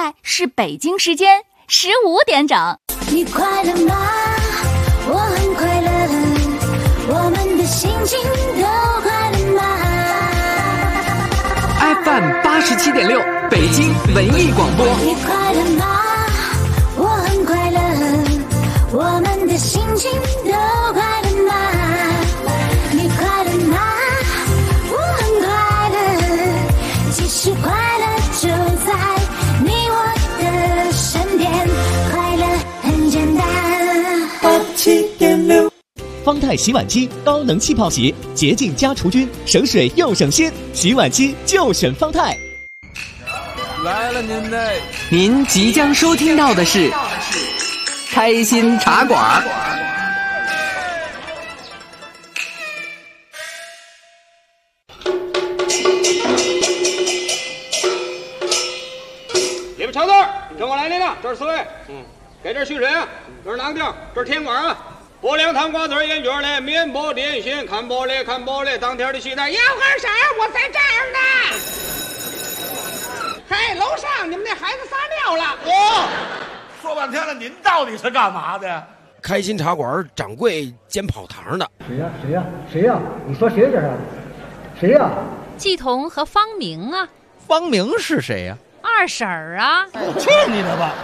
在是北京时间15点整。 你快乐吗？我很快乐，我们的心情都快乐吗？ FM 87.6北京文艺广播。 你快乐吗？我很快乐，我们的心情都快乐吗？你快乐吗？我很快乐，其实快乐就在你我的身边，快乐很简单。 87.6方太洗碗机高能气泡洗，洁净加除菌，省水又省心，洗碗机就选方太。 来了您的， 您即将收听到的是开心茶馆。 里边瞧字，跟我来您了，这是4位，给这续水啊，这是哪个地儿？这是天馆啊。拨凉汤瓜子烟卷嘞，面包点心，看玻璃看玻璃，当天的西单要喝啥？我在这儿呢。嘿，楼上你们那孩子撒尿了。 说半天了，您到底是干嘛的呀？ 开心茶馆掌柜兼跑堂的。 谁呀？你说谁这是？谁呀？ 季彤和方明啊。 方明是谁呀？ 二婶儿啊。 去你的吧！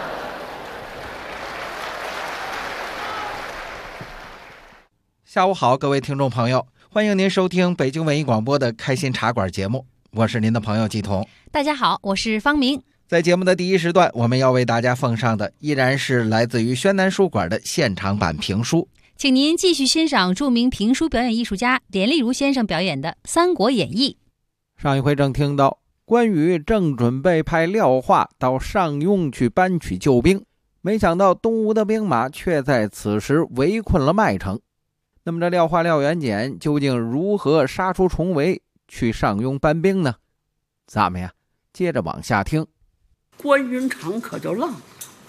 下午好，各位听众朋友，欢迎您收听北京文艺广播的开心茶馆节目，我是您的朋友季彤。 大家好，我是方明。 在节目的第一时段，我们要为大家奉上的依然是来自于宣南书馆的现场版评书， 请您继续欣赏著名评书表演艺术家连丽如先生表演的《三国演义》。 上一回正听到关羽正准备派廖化到上庸去搬取救兵，没想到东吴的兵马却在此时围困了麦城。那么这廖化廖元简究竟如何杀出重围去上庸搬兵呢？咱们呀接着往下听。 关云长可就愣了，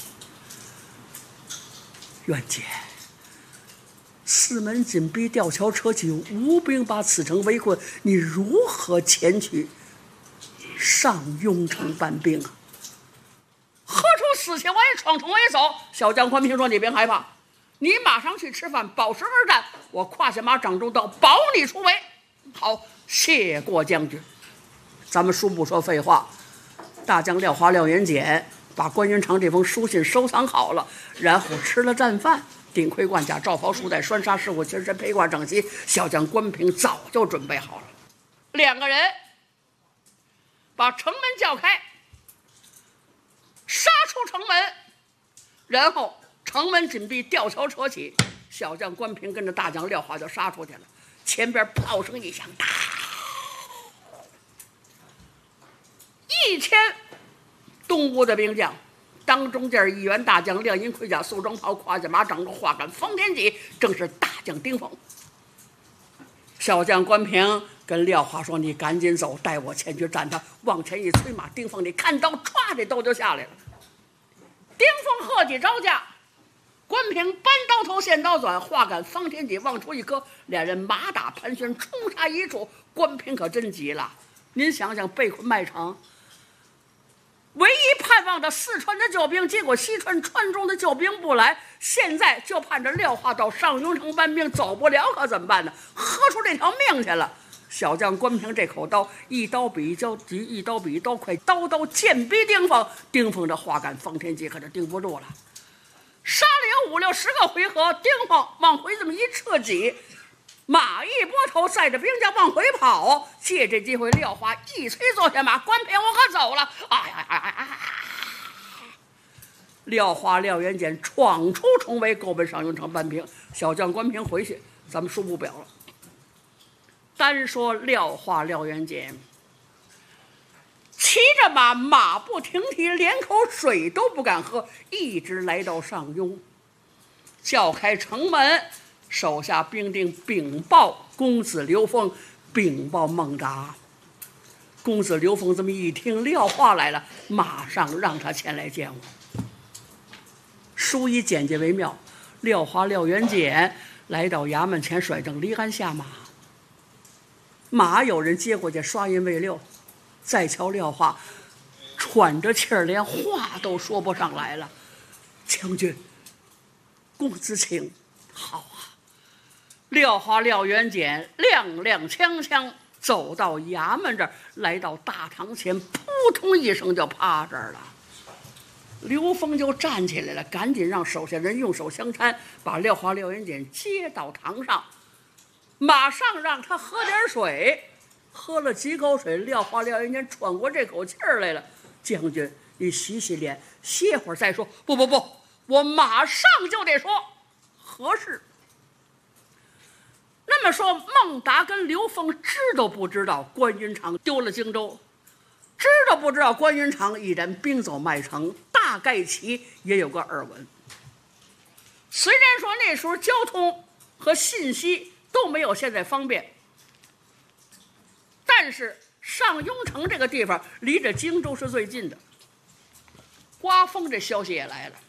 元简，四门紧逼，吊桥车起，吴兵把此城围困，你如何前去上庸城搬兵啊？何出死前我也闯城为首。小将关平说：“你别害怕，你马上去吃饭，保持而战，我胯下马掌中刀，保你出围。”好，谢过将军。咱们书不说废话，大将廖化廖元简把关云长这封书信收藏好了，然后吃了战饭，顶盔贯甲，罩袍束带，栓纱饰物，金身披挂整齐。小将关平早就准备好了，两个人把城门叫开，杀出城门，然后城门紧闭，吊桥扯起，小将关平跟着大将廖化就杀出去了。前边炮声一响，1000东吴的兵将，当中间一员大将亮银盔甲，素装袍，胯下马，掌中画杆，方天戟，正是大将丁奉。小将关平跟廖化说：“你赶紧走，带我前去战他。”往前一催马，丁奉你看刀，歘，这刀就下来了。丁奉喝起招架，关平搬刀头，现刀转，画杆方天戟往出一搁，两人马打盘旋，冲杀一处。关平可真急了，您想想，被困麦城，唯一盼望着四川的救兵，结果西川川中的救兵不来，现在就盼着廖化到上庸城搬兵，走不了可怎么办呢？喝出这条命去了。小将关平这口刀，一刀比一刀急，一刀比一刀快，刀刀剑逼丁奉。丁奉这画杆方天戟可就顶不住了，杀了有5、60个回合，丁奉往回这么一撤戟，马一拨头，载着兵将往回跑。借这机会，廖化一催坐下马，关平我可走了。廖化廖元简闯出重围，够奔上庸城搬兵。小将关平回去，咱们书不表了。单说廖化廖元简骑着马，马不停蹄，连口水都不敢喝，一直来到上庸，叫开城门，手下兵丁禀报公子刘封，禀报孟达。公子刘封这么一听廖化来了，马上让他前来见我。书以简介为妙，廖化廖元简来到衙门前，甩正离鞍下马，马有人接过去，刷印未溜。再瞧廖化，歘喘着气儿，连话都说不上来了。将军，公子请。好啊！廖华廖元简踉踉跄跄走到衙门这儿，来到大堂前，扑通一声就趴这儿了。刘峰就站起来了，赶紧让手下人用手相搀，把廖华廖元简接到堂上，马上让他喝点水。喝了几口水，廖华廖元简喘过这口气儿来了。将军，你洗洗脸，歇会儿再说。不，我马上就得说。何事？那么说，孟达跟刘峰知道不知道关云长丢了荆州？知道不知道关云长已然兵走麦城？大概其也有个耳闻。虽然说那时候交通和信息都没有现在方便，但是上庸城这个地方离着荆州是最近的。刮风这消息也来了，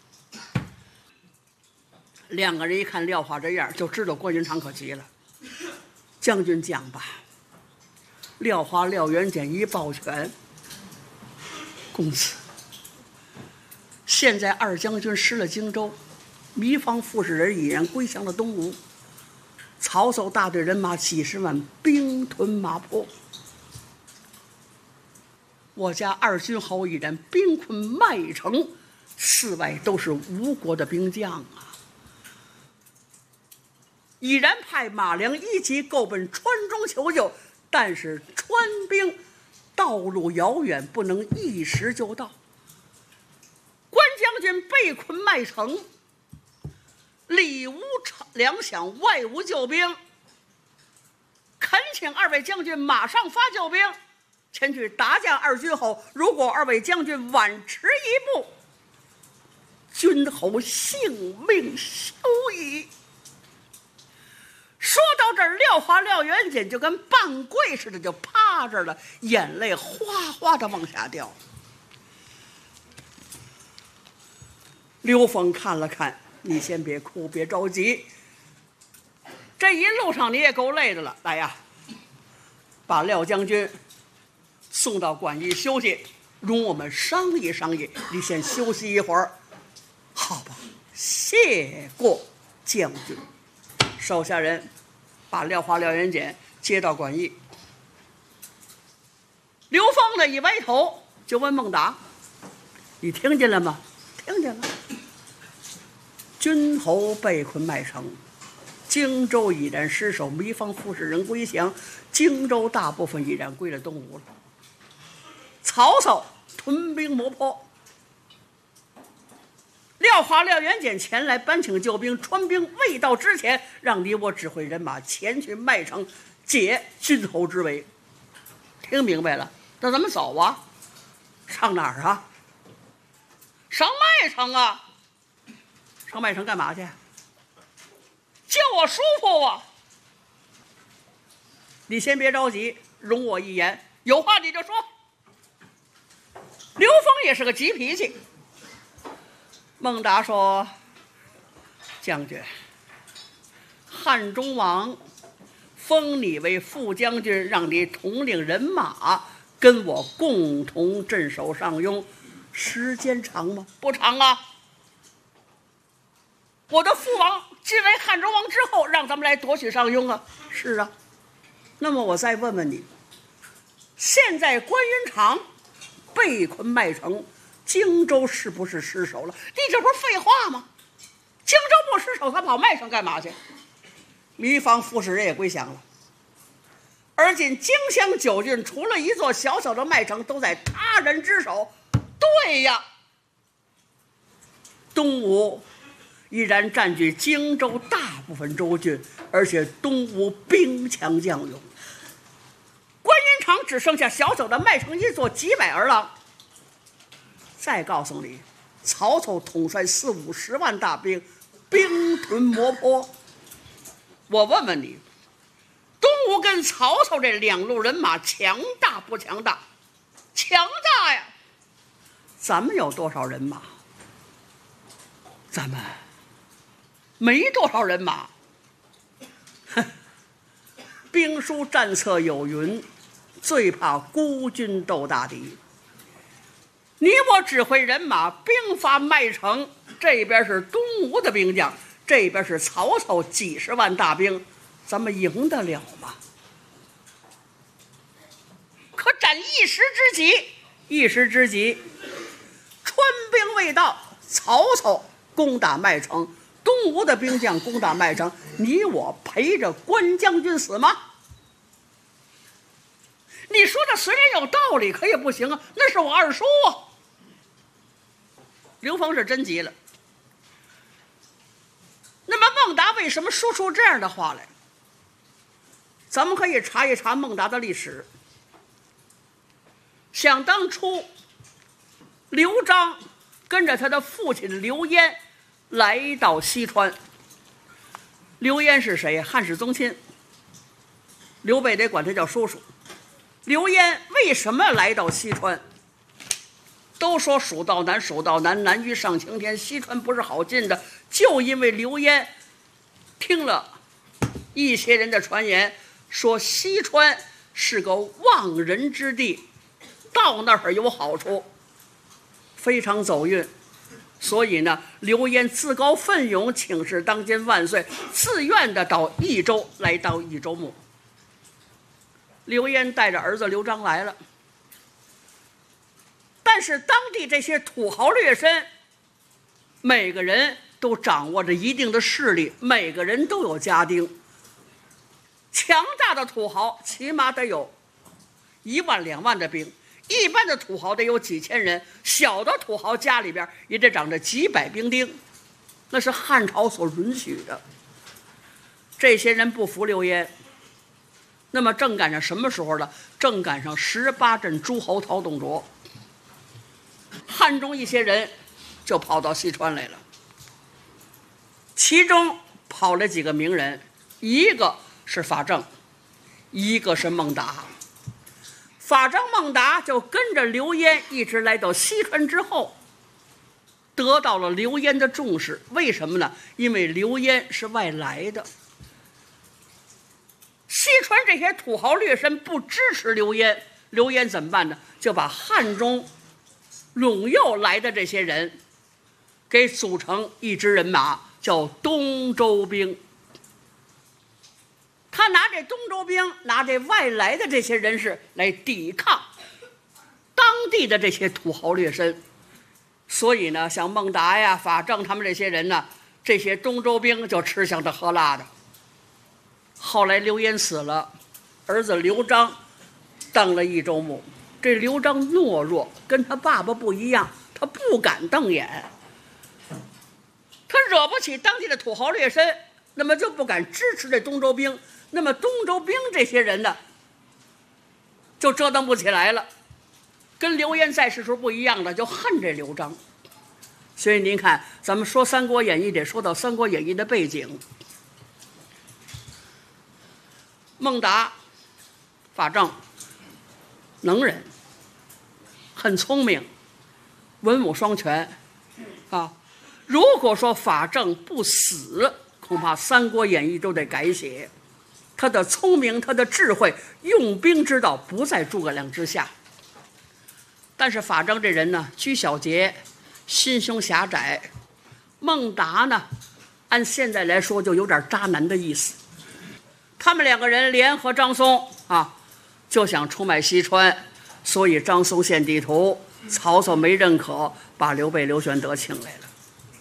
两个人一看廖华这样，就知道关云长可急了。将军讲吧。廖华廖元简一抱拳，公子，现在二将军失了荆州，糜芳傅氏人已然归降了东吴，曹操大队人马几十万兵屯马坡，我家二军侯已然兵困麦城，四外都是吴国的兵将啊。已然派马良一级够奔川中求救，但是川兵道路遥远，不能一时就到。关将军被困麦城，里无粮饷，外无救兵，恳请二位将军马上发救兵前去打将二军侯。如果二位将军晚迟一步，军侯性命休矣。说到这儿，廖华廖元简就跟半跪似的，就趴着了，眼泪哗哗的往下掉。刘峰看了看，你先别哭，别着急，这一路上你也够累的了。来呀，把廖将军送到馆驿休息，容我们商议商议。你先休息一会儿。好吧，谢过将军。手下人把廖华廖元简接到馆驿。刘峰呢一歪头就问孟达：“你听见了吗？”“听见了。”军侯被困麦城，荆州已然失守，糜芳傅氏人归降，荆州大部分已然归了东吴了。曹操屯兵磨坡，廖华廖元简前来搬请救兵，川兵未到之前，让你我指挥人马前去麦城解军侯之围。听明白了？那咱们走啊？上哪儿啊？上麦城啊！上麦城干嘛去？叫我叔父啊！你先别着急，容我一言，有话你就说。刘峰也是个急脾气。孟达说：“将军，汉中王封你为副将军，让你统领人马，跟我共同镇守上庸，时间长吗？不长啊。我的父王继为汉中王之后，让咱们来夺取上庸啊。是啊。那么我再问问你，现在关云长被困麦城，荆州是不是失守了？你这不是废话吗？荆州不失守，他跑麦城干嘛去？糜芳傅氏人也归降了，而今荆襄9郡除了一座小小的麦城，都在他人之手。对呀，东吴依然占据荆州大部分州郡，而且东吴兵强将勇，关云长只剩下小小的麦城一座，几百儿郎。再告诉你，曹操统帅40-50万大兵，兵屯磨坡。我问问你，东吴跟曹操这两路人马强大不强大？强大呀！咱们有多少人马？咱们没多少人马。兵书战策有云：最怕孤军斗大敌。 你我指挥人马兵发麦城，这边是东吴的兵将，这边是曹操几十万大兵，咱们赢得了吗？可斩一时之急，一时之急，春兵未到，曹操攻打麦城，东吴的兵将攻打麦城，你我陪着关将军死吗？你说的虽然有道理，可也不行啊，那是我二叔啊。刘峰是真急了。那么孟达为什么说出这样的话来？咱们可以查一查孟达的历史。想当初，刘璋跟着他的父亲刘焉来到西川。刘焉是谁？汉室宗亲，刘备得管他叫叔叔。刘焉为什么来到西川？都说蜀道难，蜀道难，难于上青天，西川不是好进的。就因为刘焉听了一些人的传言，说西川是个望人之地，到那儿有好处，非常走运。所以呢，刘焉自告奋勇，请示当今万岁，自愿的到益州来当益州牧。刘焉带着儿子刘璋来了，但是当地这些土豪劣绅，每个人都掌握着一定的势力，每个人都有家丁。强大的土豪起码得有1万2万的兵，一般的土豪得有几千人，小的土豪家里边也得长着几百兵丁，那是汉朝所允许的。这些人不服刘焉，那么正赶上什么时候呢？正赶上18镇诸侯讨董卓，汉中一些人就跑到西川来了。其中跑了几个名人，一个是法正，一个是孟达。法正孟达就跟着刘焉一直来到西川之后，得到了刘焉的重视。为什么呢？因为刘焉是外来的，西川这些土豪劣绅不支持刘焉，刘焉怎么办呢？就把汉中陇右来的这些人给组成一支人马，叫东周兵。他拿这东周兵，拿这外来的这些人士来抵抗当地的这些土豪劣绅。所以呢，像孟达呀、法正他们这些人呢，这些东周兵就吃香的喝辣的。后来刘焉死了，儿子刘璋当了益州牧。这刘璋懦弱，跟他爸爸不一样，他不敢瞪眼，他惹不起当地的土豪劣绅，那么就不敢支持这东周兵。那么东周兵这些人呢，就折腾不起来了，跟刘焉在世时候不一样的，就恨这刘璋。所以您看，咱们说《三国演义》得说到《三国演义》的背景。孟达、法正能人，很聪明，文武双全啊。如果说法正不死，恐怕《三国演义》都得改写。他的聪明，他的智慧，用兵之道不在诸葛亮之下。但是法正这人呢，居小节，心胸狭窄。孟达呢，按现在来说就有点渣男的意思。他们两个人联合张松啊，就想出卖西川，所以张松献地图，曹操没认可，把刘备、刘玄德请来了。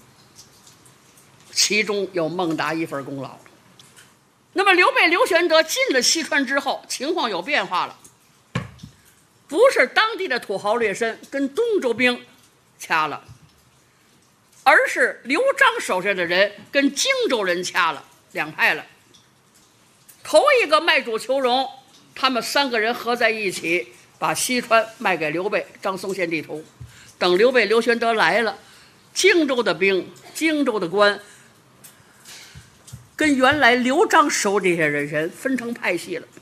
其中有孟达一份功劳。那么刘备、刘玄德进了西川之后，情况有变化了，不是当地的土豪劣绅跟东周兵掐了，而是刘璋手下的人跟荆州人掐了，两派了。头一个卖主求荣，他们3个人合在一起，把西川卖给刘备，张松献地图。等刘备、刘玄德来了，荆州的兵、荆州的官跟原来刘璋收这些人分成派系了。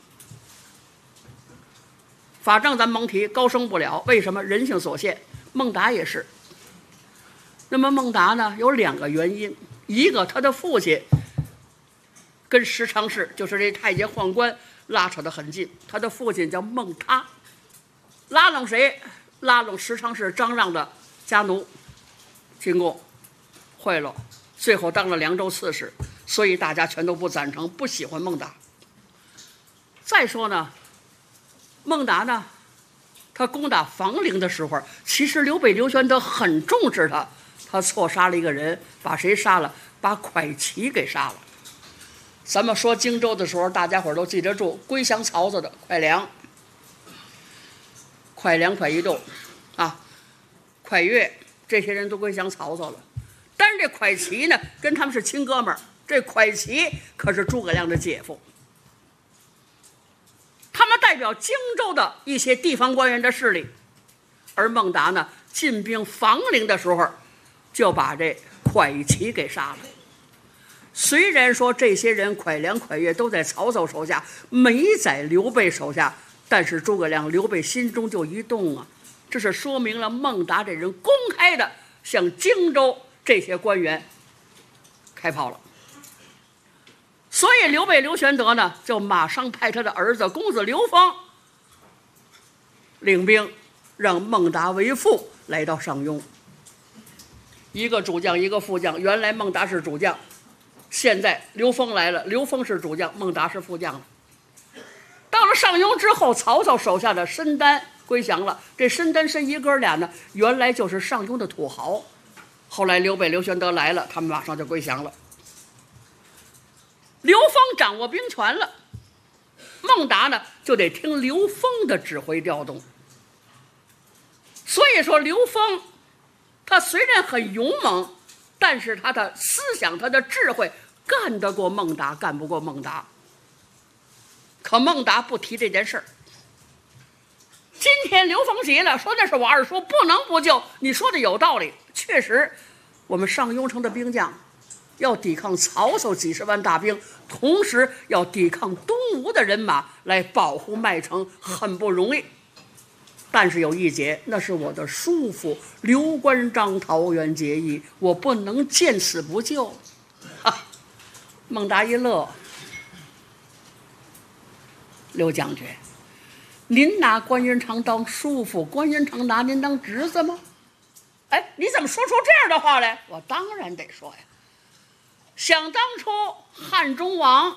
法正咱甭提，高升不了，为什么？人性所限。孟达也是。那么孟达呢，有2个原因，一个他的父亲跟十常侍，就是这太监宦官拉扯得很近，他的父亲叫孟他，拉拢谁？ 拉拢十常侍张让的家奴进贡贿赂，最后当了凉州刺史，所以大家全都不赞成，不喜欢孟达。再说呢，孟达呢，他攻打房陵的时候，其实刘备刘玄德很重视他，他错杀了一个人，把谁杀了？把蒯齐给杀了。咱们说荆州的时候，大家伙都记得住归降曹操的蒯良、蒯义栋啊、蒯越，这些人都归降曹操了。但是这蒯齐呢，跟他们是亲哥们儿。这蒯齐可是诸葛亮的姐夫，他们代表荆州的一些地方官员的势力。而孟达呢，进兵房陵的时候，就把这蒯齐给杀了。虽然说这些人蒯良、蒯越都在曹操手下，没在刘备手下，但是诸葛亮、刘备心中就一动啊，这是说明了孟达这人公开的向荆州这些官员开炮了。所以刘备刘玄德呢，就马上派他的儿子公子刘封领兵，让孟达为副来到上庸。一个主将，一个副将。原来孟达是主将，现在刘封来了，刘封是主将，孟达是副将了。到了上庸之后，曹操手下的申丹归降了。这申丹、申仪哥俩呢，原来就是上庸的土豪。后来刘备刘玄德来了，他们马上就归降了。刘封掌握兵权了，孟达呢就得听刘封的指挥调动。所以说刘封他虽然很勇猛，但是他的思想、他的智慧干得过孟达，干不过孟达。可孟达不提这件事儿。今天刘封急了，说那是我二叔，不能不救。你说的有道理，确实，我们上庸城的兵将要抵抗曹操几十万大兵，同时要抵抗东吴的人马来保护麦城，很不容易。但是有一节，那是我的叔父刘关张桃园结义，我不能见死不救。孟达一乐，刘将军，您拿关云长当叔父，关云长拿您当侄子吗？哎，你怎么说出这样的话来？我当然得说呀。想当初汉中王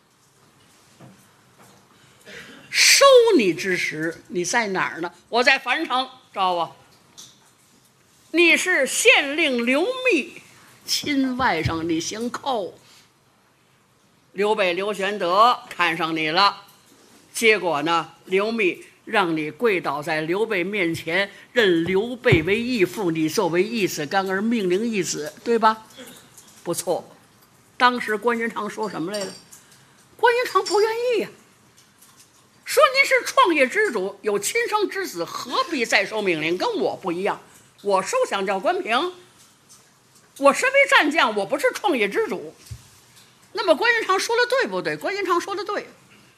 收你之时，你在哪儿呢？我在樊城，找我。你是县令刘密亲外甥，你姓寇。刘备刘玄德看上你了，结果呢，刘密让你跪倒在刘备面前，认刘备为义父，你作为义子干儿命令义子，对吧？不错。当时关云长说什么来了？关云长不愿意呀，说您是创业之主，有亲生之子，何必再受命令？跟我不一样，我收降教关平，我身为战将，我不是创业之主。那么关云长说的对不对？关云长说的对。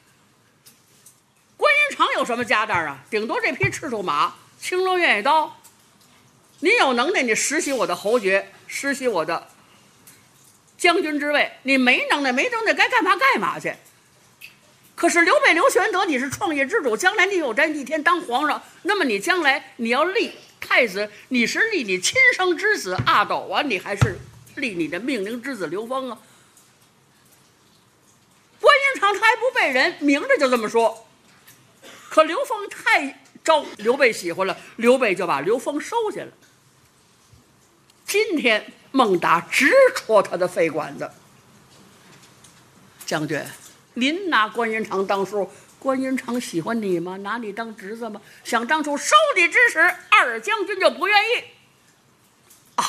关云长有什么家当啊？顶多这匹赤兔马，青龙偃月刀。你有能耐，你实习我的侯爵，实习我的将军之位，你没能耐，该干嘛去。可是刘备刘玄德，你是创业之主，将来你有朝一天当皇上，那么你将来你要立太子，你是立你亲生之子阿斗啊，你还是立你的命令之子刘封啊？关云长他还不背人，明着就这么说。可刘封太招刘备喜欢了，刘备就把刘封收下了。今天孟达直戳他的肺管子。将军，您拿关云长当叔，关云长喜欢你吗？拿你当侄子吗？想当初收你之时，二将军就不愿意啊。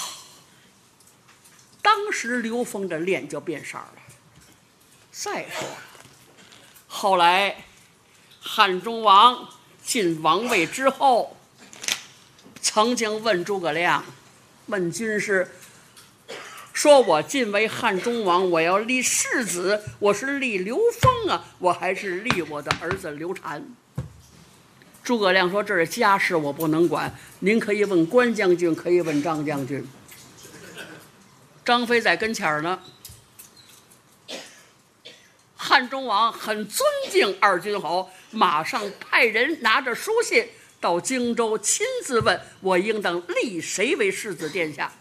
当时刘封的脸就变色了。再说后来汉中王进王位之后，曾经问诸葛亮，问军师，说我晋为汉中王，我要立世子，我是立刘封啊，我还是立我的儿子刘禅？诸葛亮说这是家事，我不能管，您可以问关将军，可以问张将军。张飞在跟前儿呢。汉中王很尊敬二军侯，马上派人拿着书信到荆州亲自问我应当立谁为世子殿下。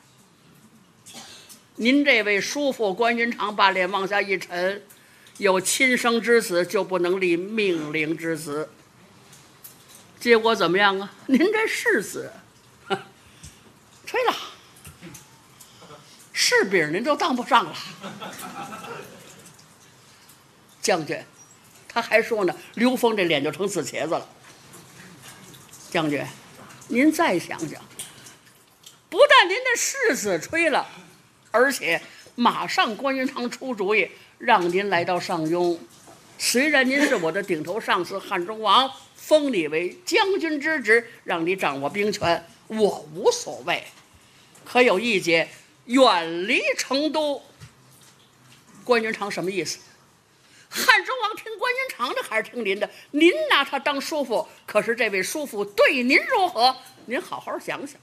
您这位叔父关云长把脸往下一沉，有亲生之子就不能立命令之子。结果怎么样啊？您这世子吹了，柿饼您都当不上了。将军，他还说呢，刘封这脸就成紫茄子了。将军，您再想想，不但您的世子吹了，而且马上关云长出主意让您来到上庸。虽然您是我的顶头上司汉中王，封你为将军之职，让你掌握兵权，我无所谓。可有一节，远离成都。关云长什么意思？汉中王听关云长的还是听您的？您拿他当叔父，可是这位叔父对您如何？您好好想想。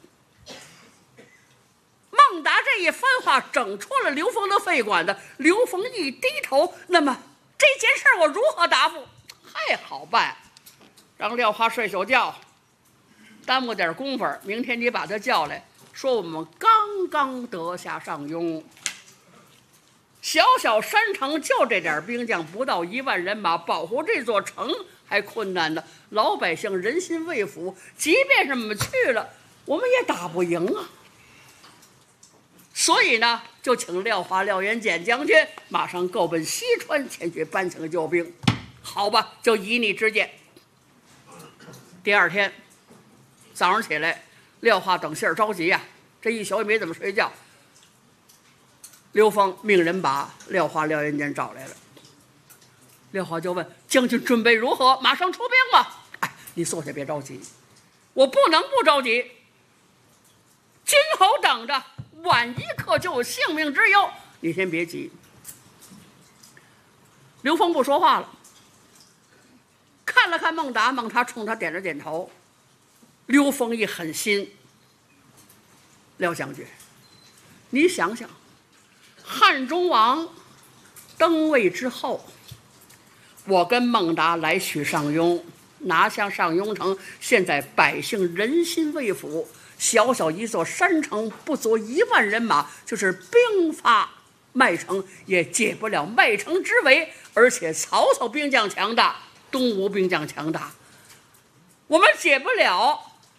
孟达这一番话整戳了刘封的肺管子，刘封一低头，那么这件事我如何答复？太好办，让廖化睡宿觉，耽误点功夫，明天你把他叫来，说我们刚刚得下上庸，小小山城就这点兵将，不到1万人马，保护这座城还困难呢。老百姓人心未服，即便是我们去了，我们也打不赢啊。所以呢，就请廖化、廖元简将军马上够奔西川前去搬请救兵。好吧，就依你之见。第二天早上起来，廖化等信儿着急呀，这一宿也没怎么睡觉。刘封命人把廖化、廖元简找来了。廖化就问将军准备如何？马上出兵吧。哎，你坐下别着急，我不能不着急。今后等着，晚一刻就有性命之忧。你先别急。刘封不说话了，看了看孟达，孟达冲他点了点头。刘封一狠心，廖将军，你想想，汉中王登位之后，我跟孟达来取上庸，拿下上庸城，现在百姓人心未服，小小一座山城，不足1万人马，就是兵发麦城也解不了麦城之围。而且曹操兵将强大，东吴兵将强大，我们解不了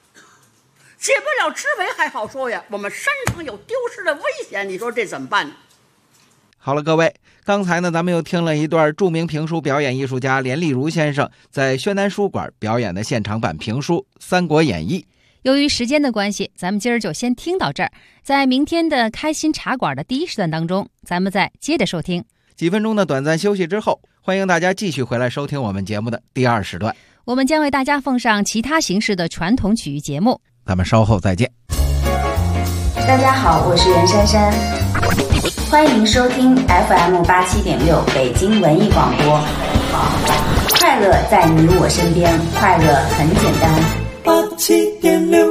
之围还好说呀，我们山城有丢失的危险，你说这怎么办呢？ 好了，各位，刚才呢，咱们又听了一段著名评书表演艺术家连丽如先生在宣南书馆表演的现场版评书《三国演义》。 由于时间的关系，咱们今儿就先听到这儿。在明天的开心茶馆的第一时段当中，咱们再接着收听。 几分钟的短暂休息之后，欢迎大家继续回来收听我们节目的第2时段。 我们将为大家奉上其他形式的传统曲艺节目。 咱们稍后再见。 大家好，我是袁姗姗，欢迎收听 FM87.6 北京文艺广播。快乐在你我身边，快乐很简单。87.6。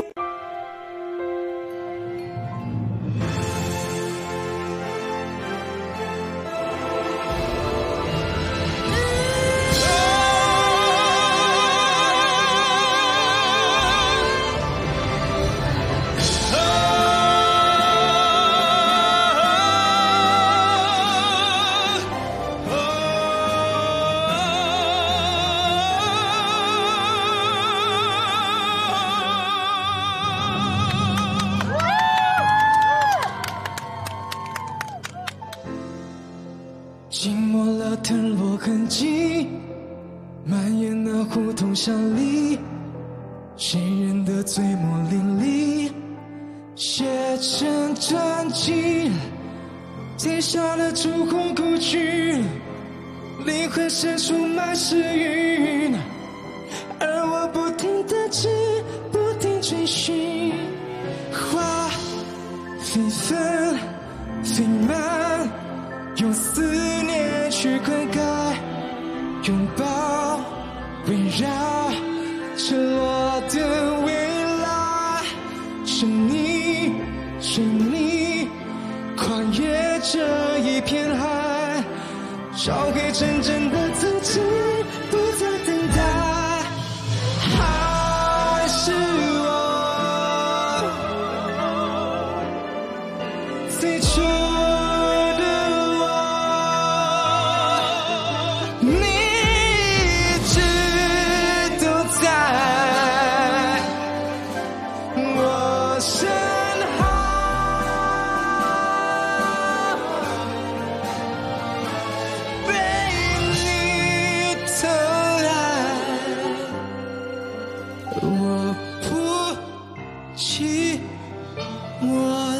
寂寞了腾落痕迹，蔓延那胡同巷里，谁人的嘴墨淋漓，写成传奇，贴上了烛火故去，灵魂深处满是云，而我不停地追，不停追寻，花飞纷飞满，用思念去灌溉，拥抱围绕赤裸的未来，是你是你跨越这一片海，找回真正的自己，不再等待。爱最初的我，你一直都在我身后，被你偷来，我不寂寞了。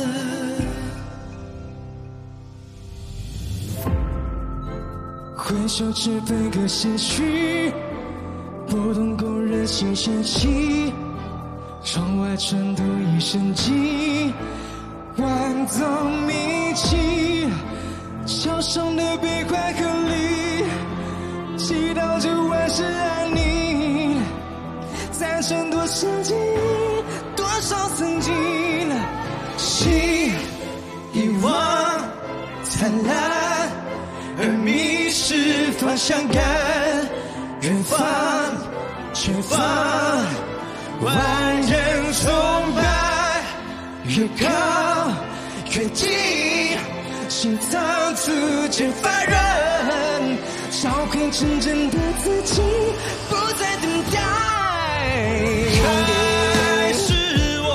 挥手只配个先驱，不懂工人新鲜气，窗外穿透一身迹，万种秘境，桥上的悲快和离，祈祷着万事安宁，再争夺圣经，多少曾经，心遗忘灿烂，而迷失方向感，远方前方，万人崇拜，越靠越近，心脏逐渐发热，找回真正的自己，不再等待。还是我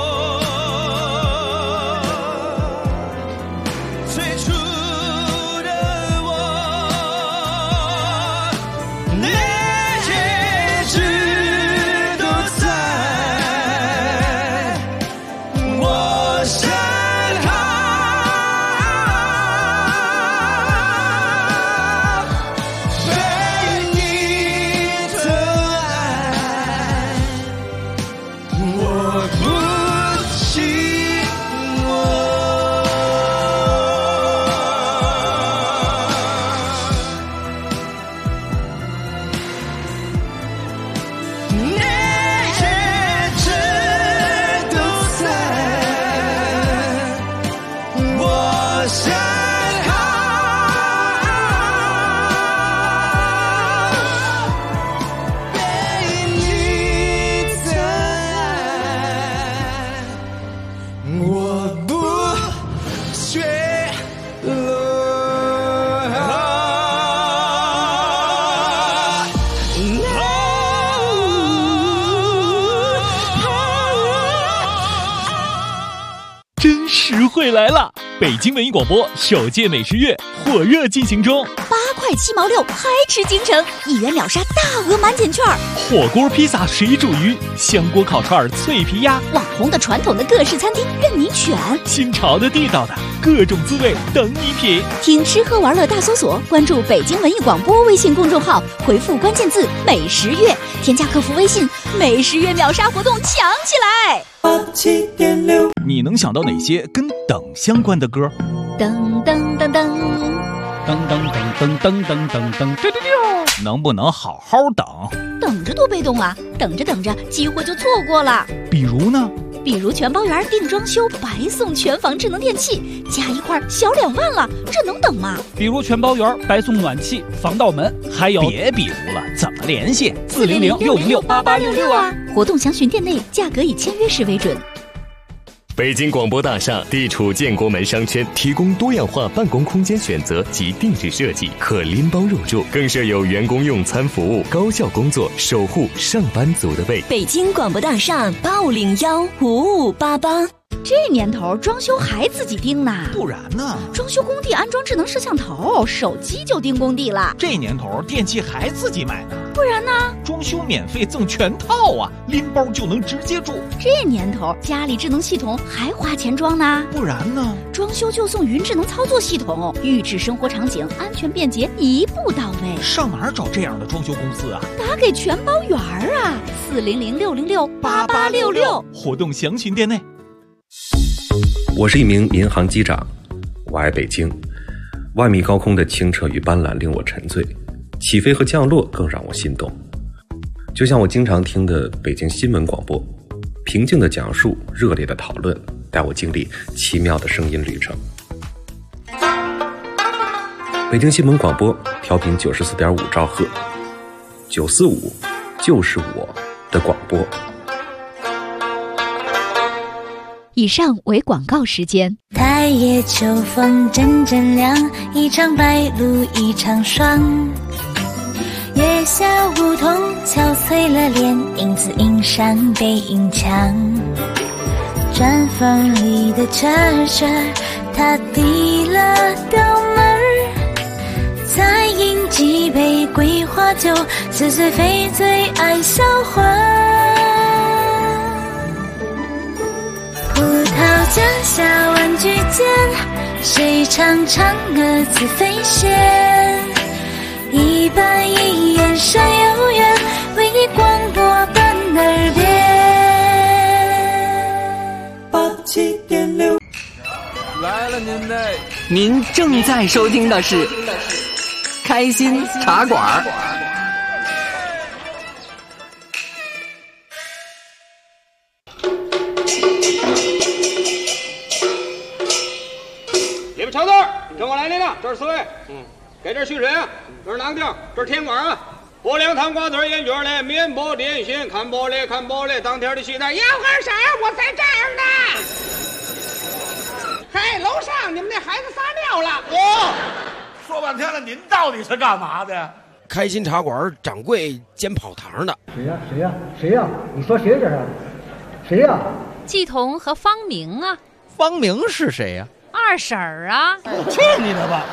最初的我，你一直都在我身后，被你的爱，我不寂寞。你一直都在我身后，被你的爱，我不缺了。 真实惠来了！北京文艺广播首届美食月火热进行中 ，8块7毛6，嗨吃京城，1元秒杀大额满减券， 火锅、披萨、水煮鱼、香锅烤串、脆皮鸭， 网红的、传统的各式餐厅任你选， 新潮的、地道的，各种滋味等你品。 听吃喝玩乐大搜索，关注北京文艺广播微信公众号，回复关键字“美食月”，添加客服微信，美食月秒杀活动抢起来！87.6， 你能想到哪些跟等相关的歌？ 噔噔噔噔。 噔噔噔噔噔噔噔噔，能不能好好等？ 等着多被动啊！等着等着，机会就错过了。 比如呢？ 比如全包圆定装修，白送全房智能电器，加一块小2万了，这能等吗？ 比如全包圆白送暖气、防盗门，还有别比如了，怎么联系 ？400-606-8866啊！活动详询店内，价格以签约时为准。 北京广播大厦地处建国门商圈，提供多样化办公空间选择及定制设计，可拎包入住，更设有员工用餐服务，高效工作，守护上班族的胃。 北京广播大厦851-5588。 这年头装修还自己盯呢？ 不然呢？ 装修工地安装智能摄像头，手机就盯工地了。 这年头电器还自己买呢？ 不然呢？ 装修免费赠全套啊，拎包就能直接住。 这年头家里智能系统还花钱装呢？ 不然呢？ 装修就送云智能操作系统，预制生活场景，安全便捷，一步到位。 上哪儿找这样的装修公司啊？ 打给全包圆啊，400-606-8866。 活动详询店内。 我是一名民航机长，我爱北京。万米高空的清澈与斑斓令我沉醉，起飞和降落更让我心动。就像我经常听的北京新闻广播，平静的讲述，热烈的讨论，带我经历奇妙的声音旅程。北京新闻广播调频94.5兆赫，945就是我的广播。 以上为广告时间。 太夜秋风阵阵凉，一场白露一场霜。月下梧桐憔悴了脸，影子映上背影墙。砖缝里的车车，他递了刀门儿，再饮几杯桂花酒，似醉非醉爱销魂。葡萄架下玩具间，谁唱嫦娥自飞仙？一板一眼山有缘，为你广播伴耳边。87.6 来了您正在收听的是开心茶馆。 你们瞧字，跟我来领了，这是4位。给这续水啊，这是囊丁，这是甜管啊，拨凉糖瓜子烟卷嘞，面包点心，看玻璃看玻璃，当天的西单，要干啥？我在这儿呢。嘿，楼上你们那孩子撒尿了。 说半天了，您到底是干嘛的？ 开心茶馆掌柜煎跑堂的。 谁呀？你说谁这是？谁呀？ 季彤和方明啊。 方明是谁呀？ 二婶儿啊。 去你的吧！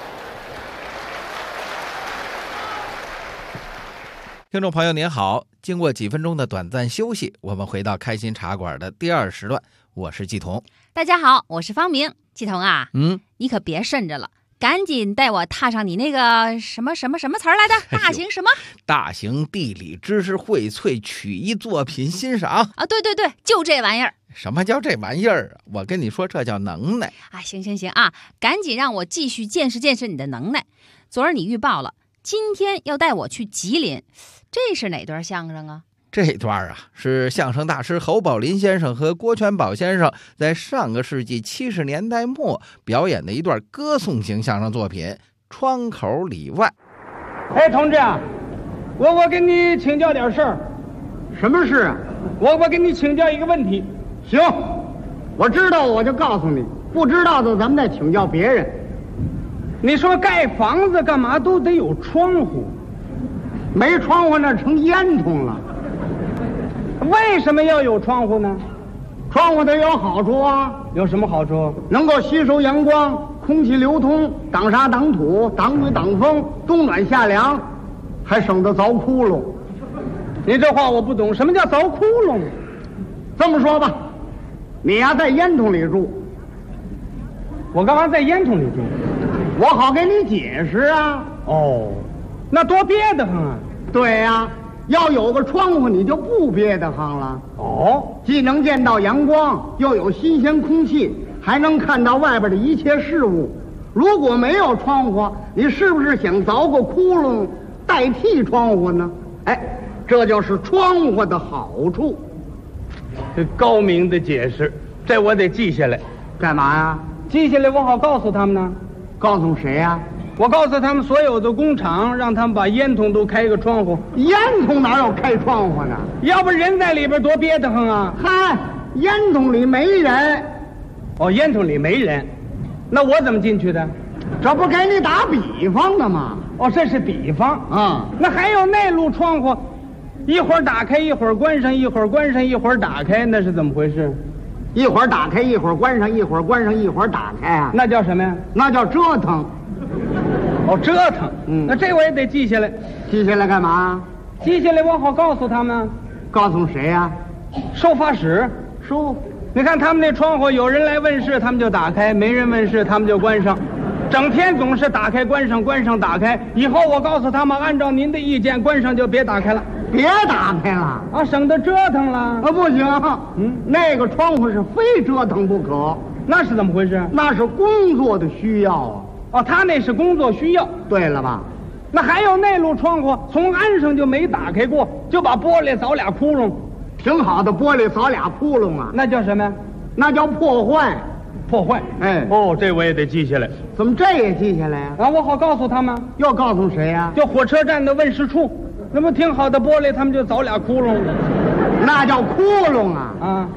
听众朋友您好，经过几分钟的短暂休息，我们回到开心茶馆的第2时段，我是季彤。 大家好，我是方明。季彤啊，你可别慎着了，赶紧带我踏上你那个什么词儿来的？大型什么？ 大型地理知识荟萃曲艺作品欣赏啊！对，就这玩意儿。 什么叫这玩意儿啊？我跟你说，这叫能耐啊！行啊，赶紧让我继续见识你的能耐。昨儿你预报了，今天要带我去吉林，这是哪段相声啊？ 这段啊，是相声大师侯宝林先生和郭全宝先生在上个世纪70年代末表演的一段歌颂型相声作品《窗口里外》。 哎，同志啊，我跟你请教点事儿。 什么事啊？ 我跟你请教一个问题。 行，我知道我就告诉你，不知道的咱们再请教别人。 你说盖房子干嘛都得有窗户， 没窗户那成烟囱了。 为什么要有窗户呢？ 窗户得有好处啊。 有什么好处？ 能够吸收阳光，空气流通，挡沙挡土，挡雨挡风，冬暖夏凉，还省得凿窟窿。 你这话我不懂，什么叫凿窟窿？ 这么说吧，你呀在烟囱里住。 我干嘛在烟囱里住？ 我好给你解释啊。 哦，那多憋得慌啊。 对呀，要有个窗户你就不憋得慌了。 哦， 既能见到阳光，又有新鲜空气，还能看到外边的一切事物。如果没有窗户，你是不是想凿个窟窿代替窗户呢？哎，这就是窗户的好处。 这高明的解释，这我得记下来。 干嘛呀？ 记下来我好告诉他们呢。 告诉谁呀？ 我告诉他们所有的工厂，让他们把烟囱都开个窗户。 烟囱哪有开窗户呢？ 要不人在里边多憋得慌啊！ 嗨，烟囱里没人。 哦，烟囱里没人，那我怎么进去的？ 这不给你打比方的吗？ 哦，这是比方啊。 那还有内路窗户，一会儿打开，一会儿关上，一会儿关上，一会儿打开，那是怎么回事？ 一会儿打开，一会儿关上，一会儿关上，一会儿打开啊？ 那叫什么呀？ 那叫折腾。 哦，折腾。那这我也得记下来。 记下来干嘛？ 记下来我好告诉他们。 告诉谁呀？ 收发室。收。你看他们那窗户，有人来问事，他们就打开；没人问事，他们就关上。整天总是打开关上，关上打开。以后我告诉他们，按照您的意见，关上就别打开了。 别打开了啊，省得折腾了。 啊，不行，那个窗户是非折腾不可。 那是怎么回事？ 那是工作的需要啊。 哦，他那是工作需要。 对了吧？ 那还有内路窗户，从安上就没打开过，就把玻璃凿俩窟窿。 挺好的玻璃凿俩窟窿啊， 那叫什么呀？ 那叫破坏。 破坏。 哎， 哦，这我也得记下来。 怎么这也记下来呀？ 啊，我好告诉他们。 要告诉谁呀？ 就火车站的问事处。那么挺好的玻璃，他们就凿俩窟窿。 那叫窟窿啊！ 啊，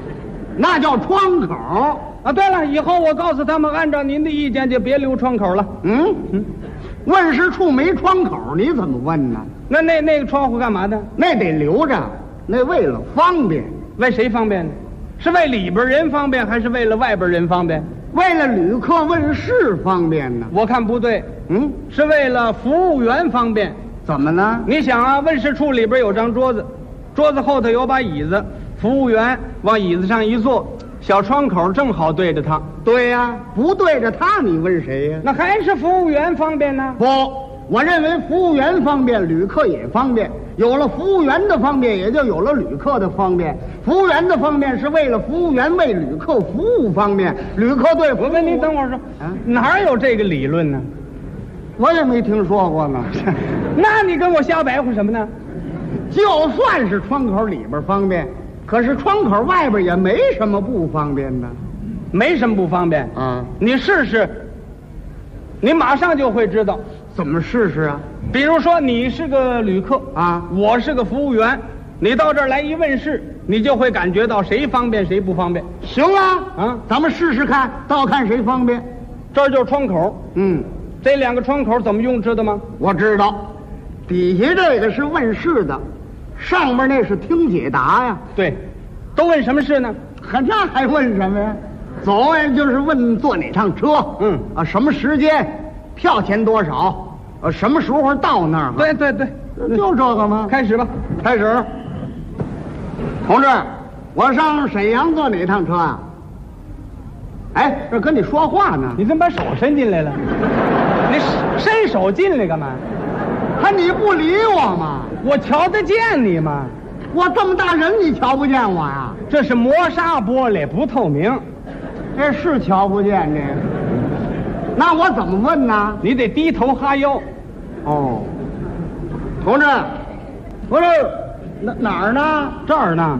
那叫窗口啊。对了，以后我告诉他们，按照您的意见，就别留窗口了。 问事处没窗口，你怎么问呢？ 那个窗户干嘛的？ 那得留着，那为了方便。 为谁方便呢？是为里边人方便，还是为了外边人方便？ 为了旅客问事方便呢。 我看不对，是为了服务员方便。 怎么呢？ 你想啊，问事处里边有张桌子，桌子后头有把椅子，服务员往椅子上一坐，小窗口正好对着他。 对呀，不对着他，你问谁呀？ 那还是服务员方便呢？ 不，我认为服务员方便，旅客也方便。有了服务员的方便，也就有了旅客的方便。服务员的方便是为了服务员为旅客服务方便，旅客对服务。 我问你，等会儿说，哪有这个理论呢？ 我也没听说过呢。 那你跟我瞎白话什么呢？ 就算是窗口里边方便，可是窗口外边也没什么不方便的。 没什么不方便啊？ 你试试，你马上就会知道。 怎么试试啊？ 比如说你是个旅客啊， 我是个服务员，你到这儿来一问事，你就会感觉到谁方便谁不方便。 行啊，咱们试试看，倒看谁方便。 这儿就是窗口，这两个窗口怎么用知道吗？ 我知道，底下这个是问事的，上面那是听解答呀。 对，都问什么事呢？ 那还问什么呀？走呀，就是问坐哪趟车，什么时间，票钱多少，什么时候到那儿？ 对， 就这个吗？ 开始吧， 开始。同志，我上沈阳坐哪趟车啊？哎，这跟你说话呢。 你怎么把手伸进来了？你伸手进来干嘛？ 你不理我吗？ 我瞧得见你吗？ 我这么大人，你瞧不见我呀？ 这是磨砂玻璃，不透明。 这是瞧不见这个。那我怎么问呢？ 你得低头哈腰。 哦，同志，不是哪儿呢？ 这儿呢。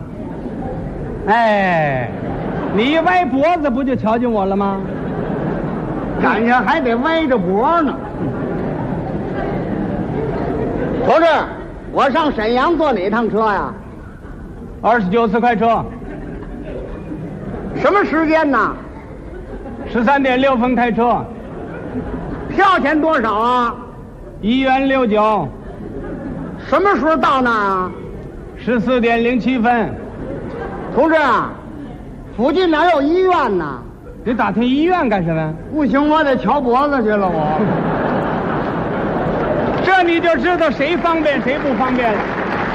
哎，你一歪脖子不就瞧见我了吗？ 赶上还得歪着脖呢。同志，我上沈阳坐哪趟车呀 ？29次快车。 什么时间呢 ？13点6分开车。 票钱多少啊 ？1元69。 什么时候到那儿啊 ？14点07分。 同志啊，附近哪有医院呢？ 你打听医院干什么？ 不行，我得瞧脖子去了我。 这你就知道谁方便谁不方便了。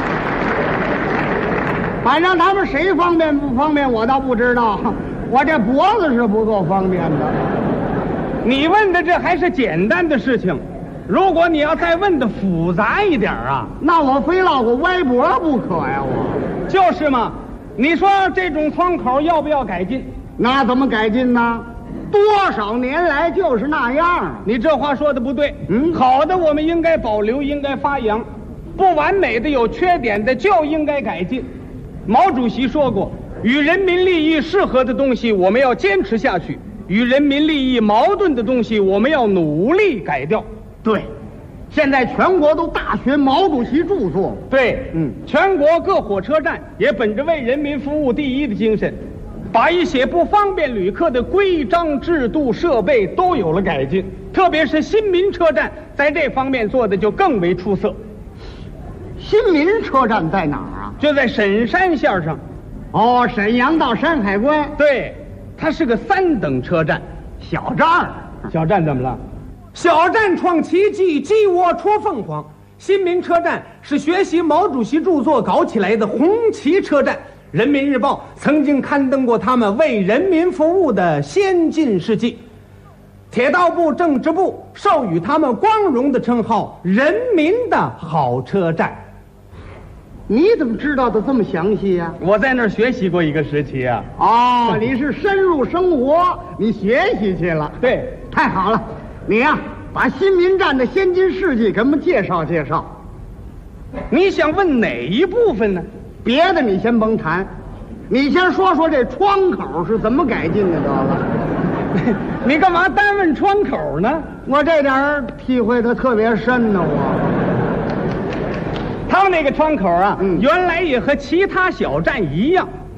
反正他们谁方便不方便我倒不知道，我这脖子是不够方便的。 你问的这还是简单的事情，如果你要再问的复杂一点啊， 那我非落个歪脖不可呀。我就是嘛。你说这种窗口要不要改进？ 那怎么改进呢？多少年来就是那样。 你这话说的不对。好的我们应该保留，应该发扬；不完美的、有缺点的就应该改进。毛主席说过，与人民利益适合的东西我们要坚持下去，与人民利益矛盾的东西我们要努力改掉。 对，现在全国都大学毛主席著作。 对，全国各火车站也本着为人民服务第一的精神，把一些不方便旅客的规章制度设备都有了改进，特别是新民车站在这方面做的就更为出色。 新民车站在哪儿啊？ 就在沈山线上。 哦，沈阳到山海关。 对，它是个3等车站。 小站。 小站怎么了？小站创奇迹，鸡窝戳凤凰。新民车站是学习毛主席著作搞起来的红旗车站。人民日报曾经刊登过他们为人民服务的先进事迹。铁道部、政治部授予他们光荣的称号“人民的好车站”。 你怎么知道的这么详细呀？ 我在那儿学习过一个时期啊。 哦，你是深入生活，你学习去了。 对， 太好了。你呀，把新民站的先进事迹给我们介绍介绍。 你想问哪一部分呢？ 别的你先甭谈，你先说说这窗口是怎么改进的得了。 你干嘛单问窗口呢？ 我这点体会的特别深呢。 他们那个窗口啊，原来也和其他小站一样，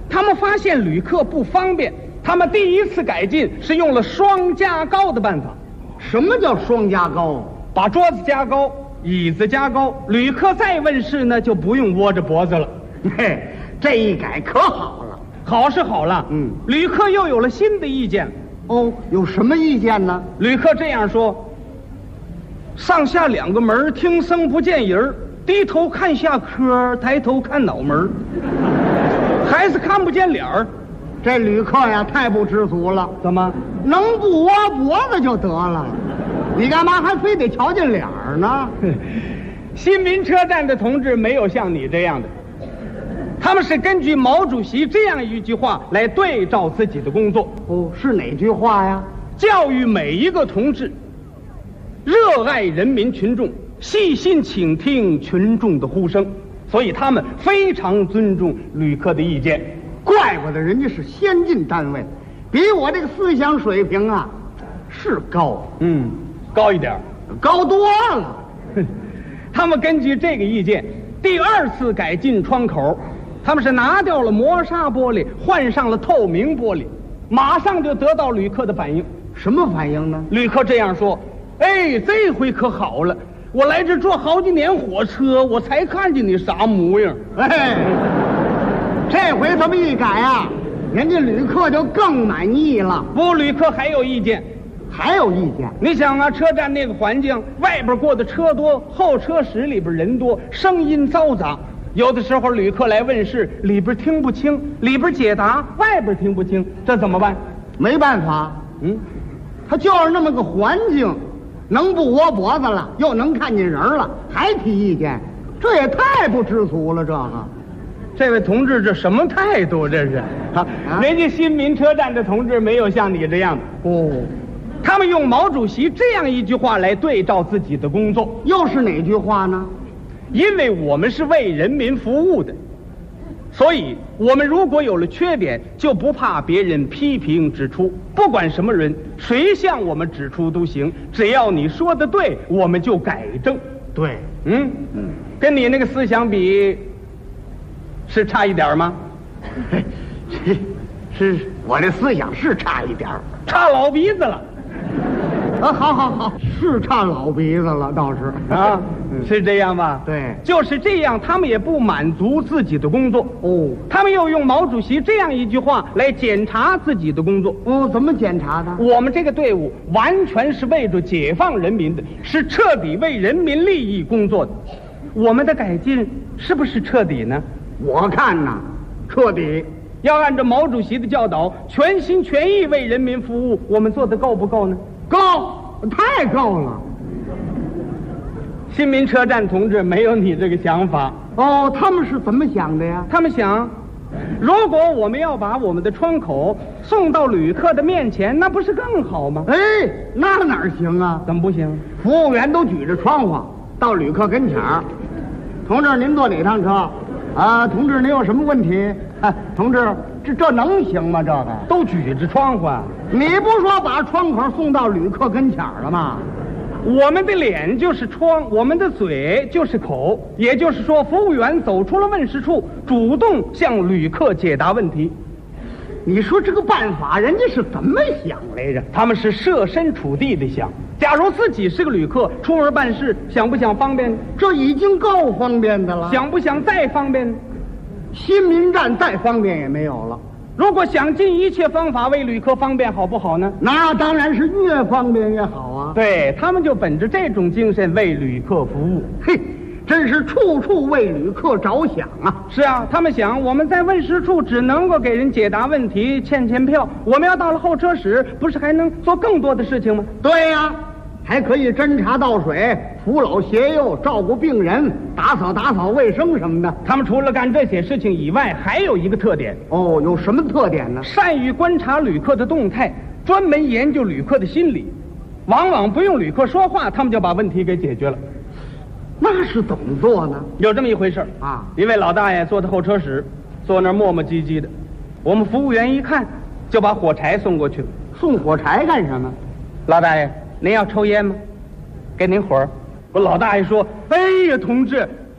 他们发现旅客不方便，他们第一次改进是用了双加高的办法。 什么叫双加高？ 把桌子加高，椅子加高，旅客再问事呢就不用窝着脖子了。 嘿，这一改可好了。 好是好了，旅客又有了新的意见。 哦，有什么意见呢？ 旅客这样说：上下两个门，听声不见人，低头看下颏，抬头看脑门，还是看不见脸儿。 这旅客呀，太不知足了。 怎么能不窝脖子就得了？你干嘛还非得瞧见脸儿呢？ 新民车站的同志没有像你这样的，他们是根据毛主席这样一句话来对照自己的工作。 哦，是哪句话呀？ 教育每一个同志热爱人民群众，细心倾听群众的呼声，所以他们非常尊重旅客的意见。 怪不得人家是先进单位，比我这个思想水平啊是高， 高一点， 高多了。 他们根据这个意见，第二次改进窗口，他们是拿掉了磨砂玻璃，换上了透明玻璃，马上就得到旅客的反应。 什么反应呢？ 旅客这样说：哎，这回可好了，我来这坐好几年火车，我才看见你啥模样。 哎，这回这么一改啊，人家旅客就更满意了。 不，旅客还有意见。 还有意见？ 你想啊，车站那个环境，外边过的车多，候车室里边人多，声音嘈杂。有的时候旅客来问事，里边听不清，里边解答，外边听不清，这怎么办？ 没办法，他就是那么个环境，能不窝脖子了，又能看见人了，还提意见，这也太不知足了。 这位同志，这什么态度？这是人家新民车站的同志没有像你这样的哦。 他们用毛主席这样一句话来对照自己的工作。 又是哪句话呢？ 因为我们是为人民服务的，所以我们如果有了缺点，就不怕别人批评指出。不管什么人，谁向我们指出都行，只要你说的对，我们就改正。 对， 跟你那个思想比，是差一点吗？ 是我这思想是差一点， 差老鼻子了。 好，是差老鼻子了，倒是啊，是这样吧？ 对， 就是这样，他们也不满足自己的工作哦，他们又用毛主席这样一句话来检查自己的工作哦。怎么检查的？ 我们这个队伍完全是为着解放人民的，是彻底为人民利益工作的。我们的改进是不是彻底呢？ 我看呐，彻底。 要按照毛主席的教导，全心全意为人民服务，我们做得够不够呢？ 够，太够了。 新民车站同志没有你这个想法哦。他们是怎么想的呀？ 他们想，如果我们要把我们的窗口送到旅客的面前，那不是更好吗？ 哎，那哪行啊？ 怎么不行？ 服务员都举着窗户到旅客跟前儿，同志您坐哪趟车？啊，同志您有什么问题？同志，这能行吗？这个都举着窗户啊！ 你不说把窗口送到旅客跟前儿了吗？ 我们的脸就是窗，我们的嘴就是口，也就是说，服务员走出了问事处，主动向旅客解答问题。 你说这个办法人家是怎么想来着？ 他们是设身处地的想，假如自己是个旅客，出门办事，想不想方便？ 这已经够方便的了。 想不想再方便？ 新民站再方便也没有了。 如果想尽一切方法为旅客方便，好不好呢？ 那当然是越方便越好啊。 对，他们就本着这种精神为旅客服务。 嘿，真是处处为旅客着想啊！ 是啊，他们想我们在问事处只能够给人解答问题、签票，我们要到了候车室，不是还能做更多的事情吗？ 对呀，还可以斟茶倒水、扶老携幼、照顾病人、打扫卫生什么的。 他们除了干这些事情以外，还有一个特点。 哦，有什么特点呢？ 善于观察旅客的动态，专门研究旅客的心理，往往不用旅客说话，他们就把问题给解决了。 那是怎么做呢？ 有这么一回事啊！一位老大爷坐在候车室，坐那儿磨磨唧唧的。我们服务员一看，就把火柴送过去了。 送火柴干什么？ 老大爷，您要抽烟吗？给您火。我老大爷说：“哎呀，同志，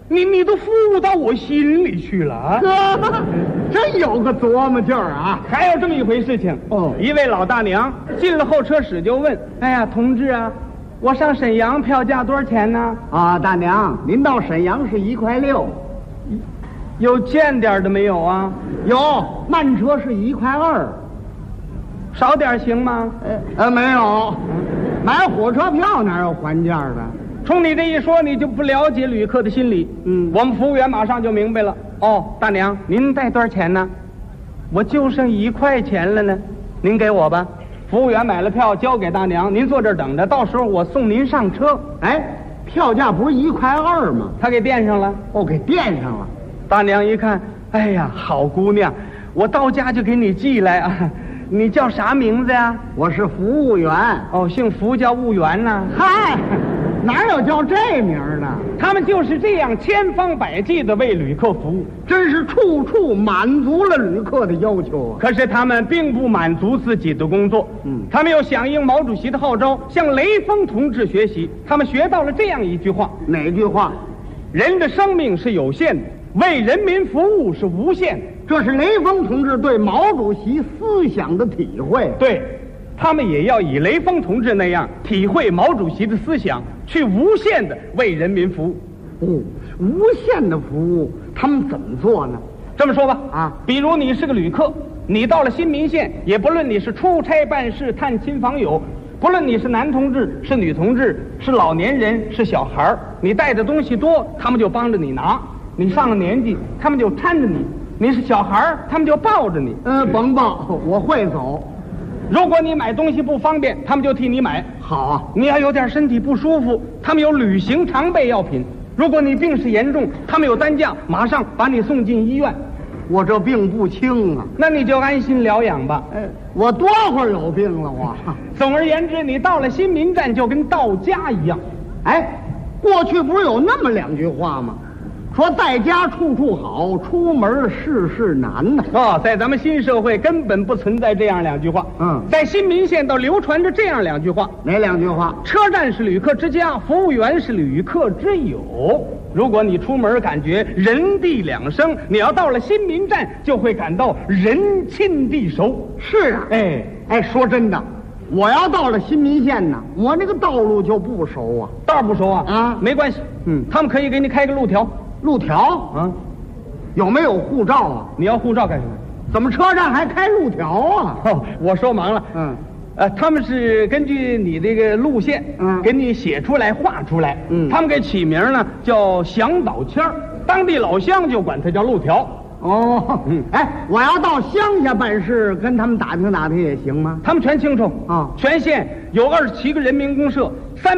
你都服务到我心里去了啊！ 真有个琢磨劲儿啊！ 还有这么一回事情哦，一位老大娘进了候车室就问：“哎呀，同志啊，我上沈阳票价多少钱呢？” 啊，大娘，您到沈阳是1.6块， 有见点的没有啊？ 有，慢车是1.2块， 少点行吗？ 没有，买火车票哪有还价的？ 冲你这一说，你就不了解旅客的心理。我们服务员马上就明白了。哦，大娘，您带多少钱呢？我就剩1块钱了呢，您给我吧。服务员买了票交给大娘，您坐这儿等着，到时候我送您上车。 哎，票价不是1.2块吗？ 他给垫上了。 哦，给垫上了。 大娘一看，哎呀，好姑娘，我到家就给你寄来啊。你叫啥名字呀？ 我是服务员。 哦，姓福叫务员呢。 嗨，哪有叫这名的？ 他们就是这样千方百计的为旅客服务， 真是处处满足了旅客的要求啊。 可是他们并不满足自己的工作，他们又响应毛主席的号召，向雷锋同志学习。他们学到了这样一句话： 哪句话？ 人的生命是有限的，为人民服务是无限的。 这是雷锋同志对毛主席思想的体会。 对，他们也要以雷锋同志那样体会毛主席的思想，去无限的为人民服务。 无限的服务，他们怎么做呢？ 这么说吧，啊，比如你是个旅客，你到了新民县，也不论你是出差办事、探亲访友，不论你是男同志、是女同志、是老年人、是小孩，你带的东西多，他们就帮着你拿；你上了年纪，他们就搀着你；你是小孩，他们就抱着你。 甭抱，我会走。 如果你买东西不方便，他们就替你买。 好啊， 你要有点身体不舒服，他们有旅行常备药品。如果你病势严重，他们有担架，马上把你送进医院。 我这病不轻啊， 那你就安心疗养吧。 我多会儿有病了我。 总而言之，你到了新民站就跟到家一样。 过去不是有那么2句话吗？说在家处处好，出门事事难呢。 在咱们新社会根本不存在这样2句话。在新民县倒流传着这样2句话。 哪2句话？ 车站是旅客之家，服务员是旅客之友。如果你出门感觉人地两生，你要到了新民站就会感到人亲地熟。 是啊，说真的，我要到了新民县呢，我那个道路就不熟啊。 道不熟啊？没关系，他们可以给你开个路条。 路条啊？有没有护照啊？ 你要护照干什么？ 怎么车站还开路条啊？ 我说忙了。他们是根据你这个路线，给你写出来、画出来。他们给起名呢叫向导签儿，当地老乡就管它叫路条。 我要到乡下办事，跟他们打听打听也行吗？ 他们全清楚啊。全县有27个人民公社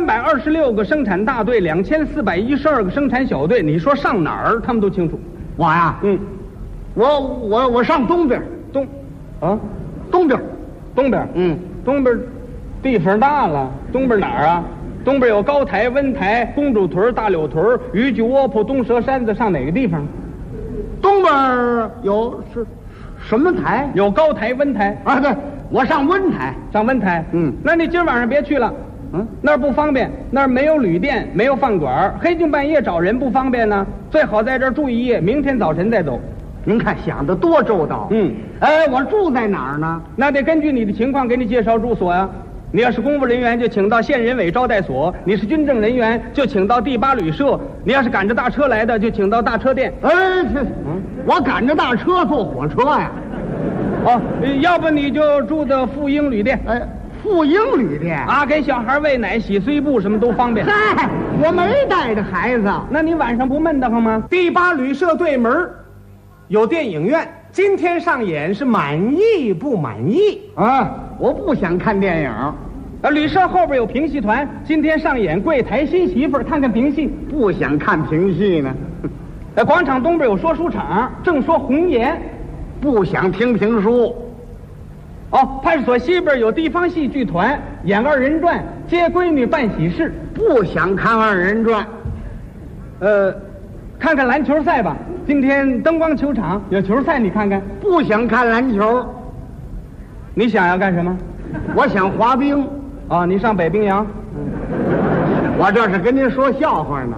，326个生产大队，2412个生产小队。你说上哪儿，他们都清楚。 我呀，我上东边，东边， 东边地方大了。东边哪儿啊？东边有高台、温台、公主屯、大柳屯、渔具窝铺、东蛇山子，上哪个地方？ 东边有是什么台？ 有高台、温台啊。对，我上温台， 那你今儿晚上别去了，那儿不方便，那儿没有旅店，没有饭馆，黑更半夜找人不方便呢。最好在这儿住一夜，明天早晨再走。 您看想得多周到。我住在哪儿呢？ 那得根据你的情况给你介绍住所呀。你要是公务人员，就请到县人委招待所；你是军政人员，就请到第8旅社；你要是赶着大车来的，就请到大车店。 我赶着大车坐火车呀。 要不你就住的妇婴旅店。 妇婴旅店啊，给小孩喂奶、洗碎布什么都方便。 我没带着孩子。 那你晚上不闷得慌吗？第8旅社对门有电影院，今天上演是满意不满意啊？我不想看电影。 旅社后边有评戏团，今天上演柜台新媳妇，看看评戏。 不想看评戏呢。 广场东边有说书场，正说红颜。 不想听评书。 派出所西边有地方戏剧团，演2人转，接闺女办喜事。 不想看2人转。 看看篮球赛吧，今天灯光球场有球赛，你看看。 不想看篮球。 你想要干什么？ 我想滑冰。 你上北冰洋。 我这是跟您说笑话呢。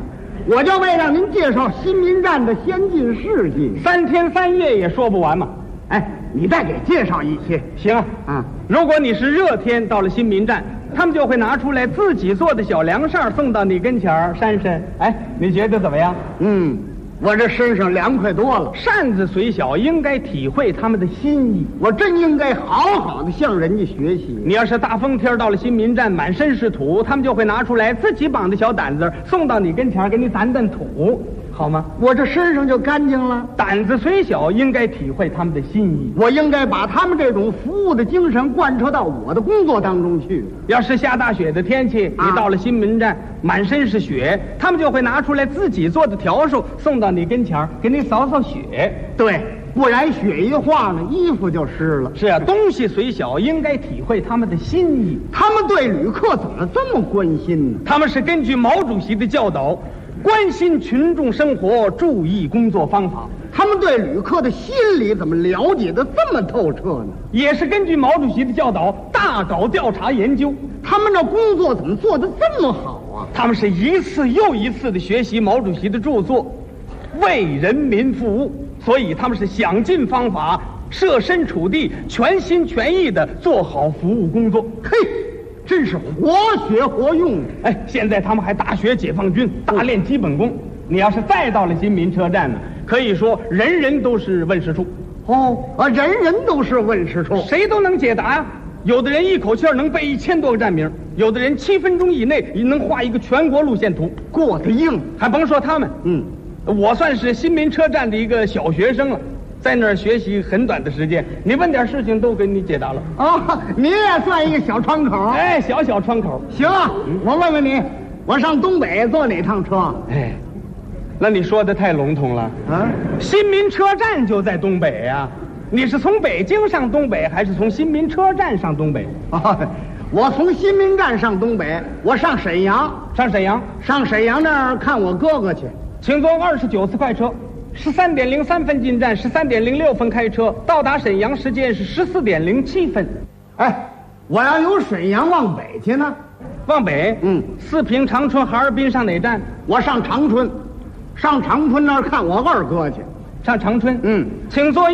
我就为让您介绍新民站的先进事迹 ，3天3夜也说不完嘛。 哎，你再给介绍一些。 行啊，如果你是热天到了新民站，他们就会拿出来自己做的小凉扇送到你跟前儿扇扇。哎，你觉得怎么样？ 我这身上凉快多了。 扇子虽小，应该体会他们的心意。 我真应该好好的向人家学习。 你要是大风天到了新民站，满身是土，他们就会拿出来自己绑的小掸子送到你跟前儿，给你掸掸土，好吗？ 我这身上就干净了。 掸子虽小，应该体会他们的心意。 我应该把他们这种服务的精神贯彻到我的工作当中去。 要是下大雪的天气，你到了新民站，满身是雪，他们就会拿出来自己做的笤帚送到你跟前儿，给你扫扫雪。 对，不然雪一化呢，衣服就湿了。 是啊，东西虽小，应该体会他们的心意。 他们对旅客怎么这么关心呢？ 他们是根据毛主席的教导，关心群众生活，注意工作方法。 他们对旅客的心理怎么了解的这么透彻呢？ 也是根据毛主席的教导，大搞调查研究。 他们这工作怎么做得这么好啊？ 他们是一次又一次的学习毛主席的著作，为人民服务，所以他们是想尽方法，设身处地，全心全意的做好服务工作。 嘿，真是活学活用。 哎，现在他们还大学解放军，大练基本功。你要是再到了新民车站呢，可以说人人都是问事处。 人人都是问事处， 谁都能解答呀。有的人一口气能背1000多个站名，有的人7分钟以内能画一个全国路线图， 过得硬。 还甭说他们，我算是新民车站的一个小学生了，在那儿学习很短的时间，你问点事情都给你解答了。 你也算一个小窗口。 哎，小窗口。 行啊，我问问你，我上东北坐哪趟车？ 哎，那你说的太笼统了啊！新民车站就在东北呀。你是从北京上东北，还是从新民车站上东北？ 我从新民站上东北，我上沈阳。 上沈阳那儿看我哥哥去。请坐29次快车，13点03分进站，13点06分开车，到达沈阳时间是14点07分。 哎，我要由沈阳往北去呢？ 往北？四平、长春、哈尔滨上哪站？ 我上长春，上长春那儿看我二哥去。 上长春，请坐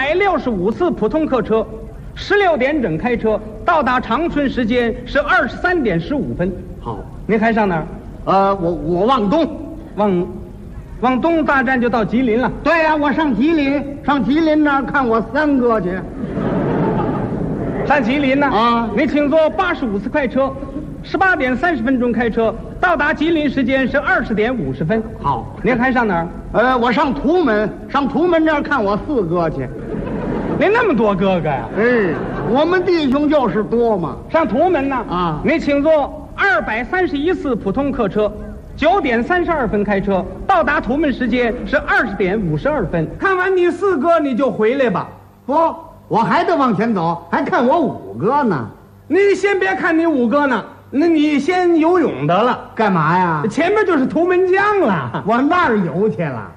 165次普通客车，16点整开车，到达长春时间是23点15分。 好， 您还上哪儿？ 我往东， 往东大站就到吉林了。 对呀，我上吉林那儿看我三哥去。 上吉林呢？你请坐85次快车，18点30分钟开车，到达吉林时间是20点50分。 好， 您还上哪儿？ 我上图门那儿看我四哥去。 您那么多哥哥呀？ 我们弟兄就是多嘛。 上图门呢？你请坐231次普通客车，9点32分开车，到达图门时间是20点52分。看完你四哥，你就回来吧。 不，我还得往前走，还看我五哥呢。 你先别看你五哥呢，那你先游泳得了。 干嘛呀？ 前面就是图门江了， 往那儿游去了。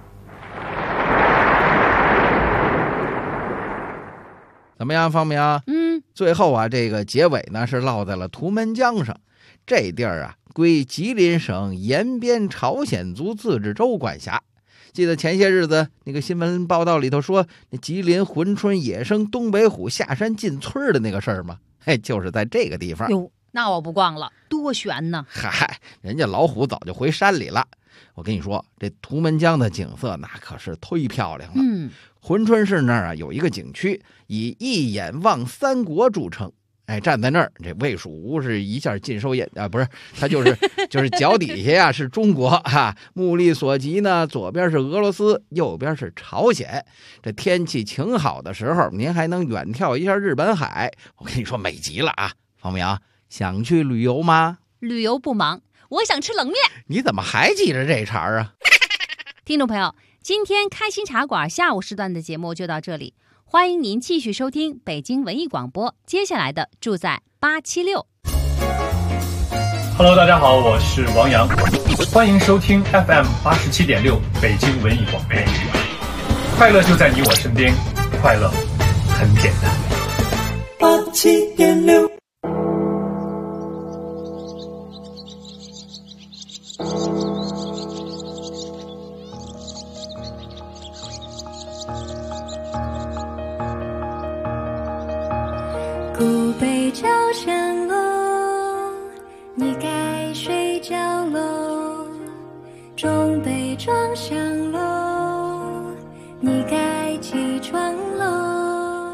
怎么样，方明？最后啊，这个结尾呢是落在了图门江上。这地儿啊，归吉林省延边朝鲜族自治州管辖。记得前些日子那个新闻报道里头说，那吉林珲春野生东北虎下山进村的那个事儿吗？就是在这个地方。 哟，那我不逛了，多悬呢！ 嗨，人家老虎早就回山里了。我跟你说，这图门江的景色那可是忒漂亮了。珲春市那儿啊有一个景区，以一眼望三国著称。站在那儿，这魏蜀吴是一下尽收眼啊，不是，他就是脚底下呀是中国哈，目力所及呢，左边是俄罗斯，右边是朝鲜。这天气晴好的时候，您还能远眺一下日本海，我跟你说美极了啊！方明，想去旅游吗？ 旅游不忙，我想吃冷面。 你怎么还记着这茬啊？ 听众朋友，今天开心茶馆下午时段的节目就到这里。欢迎您继续收听北京文艺广播，接下来的住在876。 Hello， 大家好，我是王阳，欢迎收听 FM 87.6北京文艺广播。快乐就在你我身边，快乐很简单。 87.6。 装上楼，你该起床喽。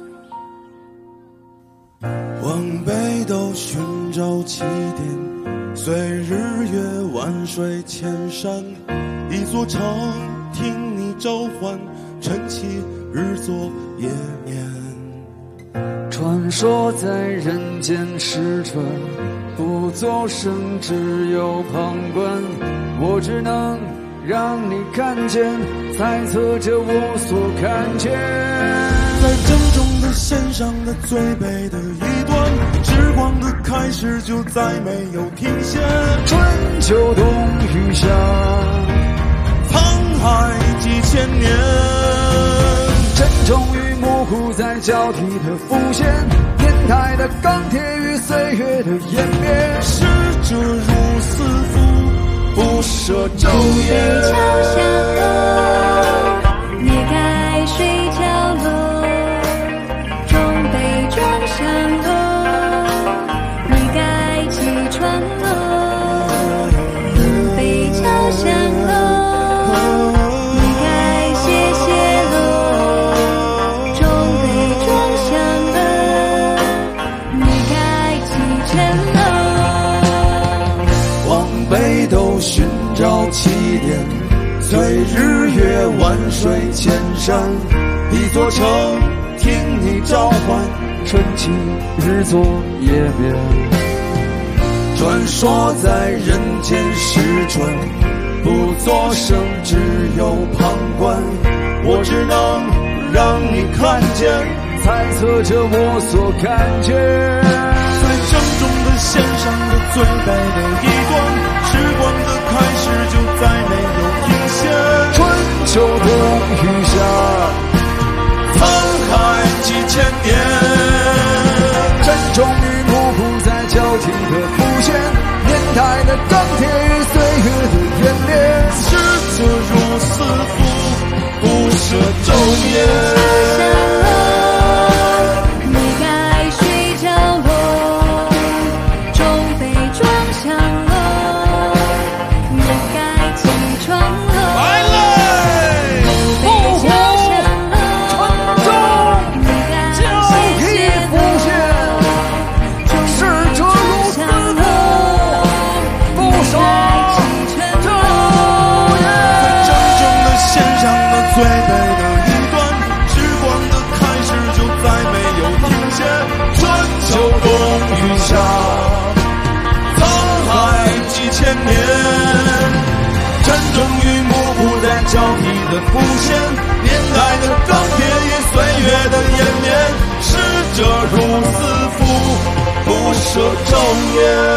往北斗寻找起点，随日月万水千山，一座城听你召唤，晨起日作夜眠。 传说在人间使者，不作声，只有旁观。我只能让你看见，猜测着我所看见。 在正中的线上的最北的一端，时光的开始就再没有停歇。 春秋冬雨夏， 沧海几千年。 真终于模糊在交替的浮现，年代的钢铁与岁月的湮灭。 逝者如斯夫，不舍昼夜。 桥下楼，你该睡觉喽。中北装上楼，你该起床喽。东北桥上楼，你该歇歇喽。中北装上楼，你该启程喽。 往北斗寻找起点，随日月万水千山，一座城听你召唤， 晨起日作夜眠。 传说在人间时准，不作声，只有旁观。我只能让你看见， 猜测着我所看见。 在正中的线上的最北的一端，时光的开始就再没有停歇。 春秋冬雨夏， 沧海几千年。 真终于模糊在交替的浮现，年代的钢铁与岁月的湮灭。 逝者如斯夫，不舍昼夜。 你该睡觉喽。中北装上楼，你该起床喽。 来嘞！ 东北桥上楼，你该歇歇喽。 逝者如斯夫，不舍昼夜。 在正中的线上的最北的一端，时光的开始就再没有停歇。春秋冬雨夏，沧海几千年。真终于模糊在交替的浮现，年代的钢铁与岁月的湮灭。逝者如斯夫，不舍昼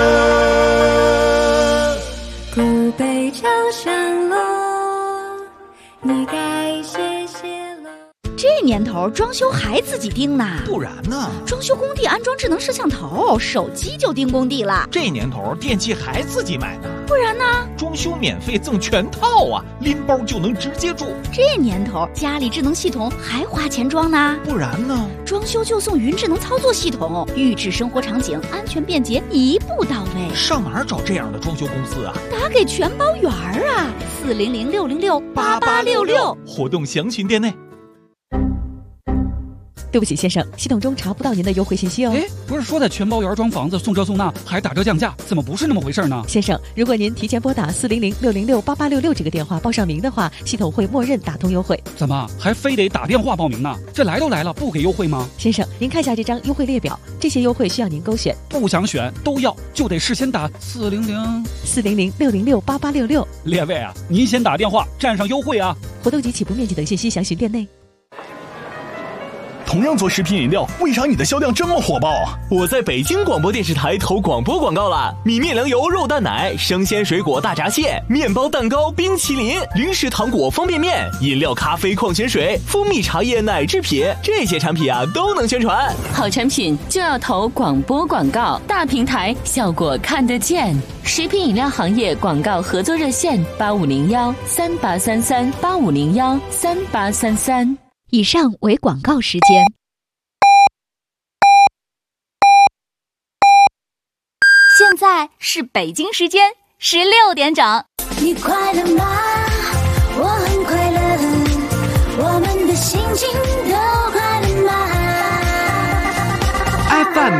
夜。 古北桥上楼，你该歇歇喽。 这年头装修还自己盯呢， 不然呢？ 装修工地安装智能摄像头，手机就盯工地了。 这年头电器还自己买呢， 不然呢？ 装修免费赠全套啊，拎包就能直接住。 这年头家里智能系统还花钱装呢， 不然呢？ 装修就送云智能操作系统，预制生活场景，安全便捷，一步到位。 上哪儿找这样的装修公司啊？ 打给全包圆儿啊，400-606-8866， 活动详询店内。 对不起，先生，系统中查不到您的优惠信息哦。 哎，不是说在全包园装房子送这送那还打折降价，怎么不是那么回事呢？ 先生，如果您提前拨打400-606-8866这个电话报上名的话，系统会默认打通优惠。 怎么还非得打电话报名呢？这来都来了，不给优惠吗？ 先生，您看一下这张优惠列表，这些优惠需要您勾选。 不想选都要，就得事先打 400-606-8866。 列位啊，您先打电话占上优惠啊！ 活动及起步面积等信息详询店内。 同样做食品饮料，为啥你的销量这么火爆啊？ 我在北京广播电视台投广播广告了，米面粮油肉蛋奶，生鲜水果大闸蟹，面包蛋糕冰淇淋，零食糖果方便面，饮料咖啡矿泉水，蜂蜜茶叶奶制品，这些产品啊都能宣传。 好产品就要投广播广告，大平台效果看得见。食品饮料行业广告合作热线8501-3833-8501-3833。 以上为广告时间。 现在是北京时间16点整。 你快乐吗？ 心情都快乐吗 FM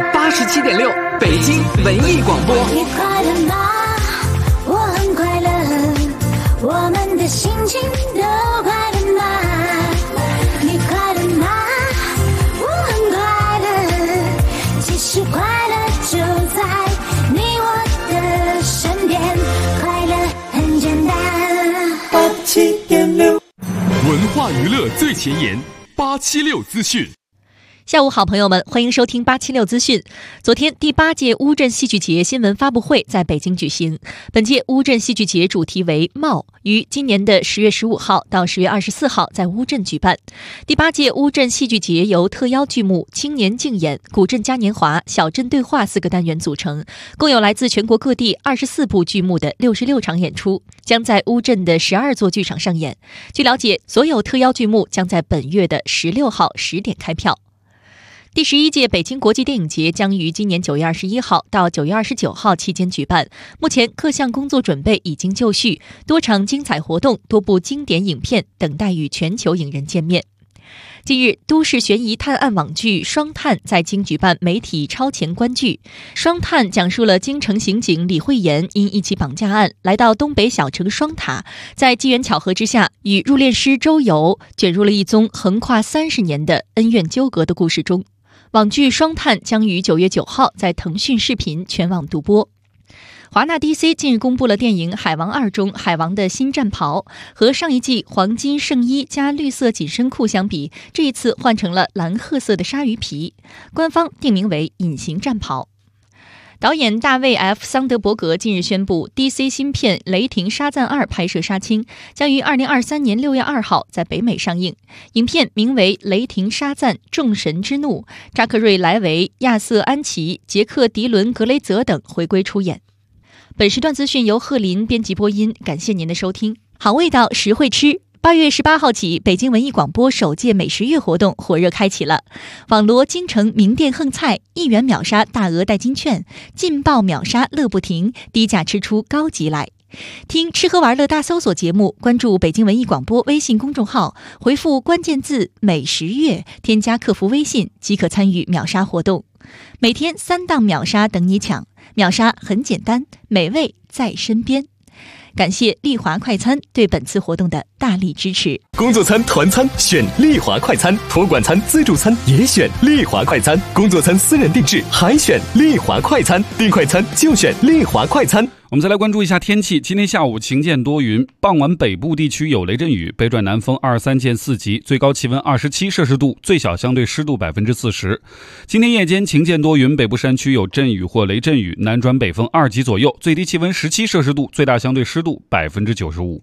87.6北京文艺广播。 你快乐吗？我很快乐，我们的心情都快乐吗？你快乐吗？我很快乐，其实快乐就在你我的身边，快乐很简单。 87.6文化娱乐最前沿，876资讯。 下午好，朋友们，欢迎收听876资讯。昨天，第8届乌镇戏剧节新闻发布会在北京举行。本届乌镇戏剧节主题为“貌”，于今年的10月15号到10月24号在乌镇举办。第8届乌镇戏剧节由特邀剧目、青年竞演、古镇嘉年华、小镇对话4个单元组成，共有来自全国各地24部剧目的66场演出，将在乌镇的12座剧场上演。据了解，所有特邀剧目将在本月的16号10点开票。第11届北京国际电影节将于今年9月21号到9月29号期间举办，目前各项工作准备已经就绪，多场精彩活动、多部经典影片等待与全球影人见面。近日，都市悬疑探案网剧《双探》在京举办媒体超前观剧。《双探》讲述了京城刑警李慧妍因一起绑架案来到东北小城双塔，在机缘巧合之下，与入殓师周游卷入了一宗横跨30年的恩怨纠葛的故事中。网剧《双探》将于9月9号在腾讯视频全网独播。华纳 DC 近日公布了电影《海王2》中海王的新战袍，和上一季黄金圣衣加绿色紧身裤相比，这一次换成了蓝褐色的鲨鱼皮，官方定名为隐形战袍。导演大卫 F. 桑德伯格近日宣布 DC 新片《雷霆沙赞2》拍摄杀青，将于2023年6月2号在北美上映。影片名为《雷霆沙赞：众神之怒》，扎克瑞·莱维、亚瑟·安琪、杰克·迪伦·格雷泽等回归出演。本时段资讯由贺林编辑播音，感谢您的收听。好味道，实惠吃。8月18号起，北京文艺广播首届美食月活动火热开启了，网罗京城名店横菜，1元秒杀大额代金券，劲爆秒杀乐不停，低价吃出高级来。听吃喝玩乐大搜索节目，关注北京文艺广播微信公众号，回复关键字美食月，添加客服微信即可参与秒杀活动。每天3档秒杀等你抢，秒杀很简单，美味在身边。感谢丽华快餐对本次活动的大力支持。 工作餐、团餐选丽华快餐，托管餐、自助餐也选丽华快餐，工作餐私人定制还选丽华快餐，订快餐就选丽华快餐。 我们再来关注一下天气。今天下午晴间多云，傍晚北部地区有雷阵雨，北转南风23见4级，最高气温27摄氏度，最小相对湿度40%。今天夜间晴间多云，北部山区有阵雨或雷阵雨，南转北风2级左右，最低气温17摄氏度，最大相对湿度95%。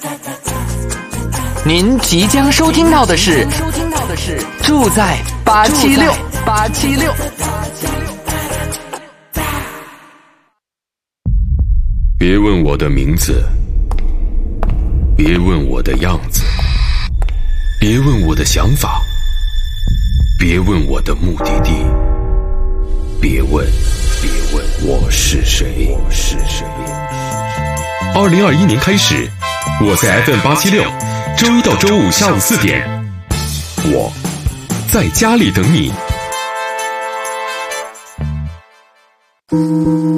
您即将收听到的是住在876。 别问我的名字，别问我的样子，别问我的想法，别问我的目的地，别问我是谁。2021年开始，我在 FM876，周一到周五下午4点，我在家里等你。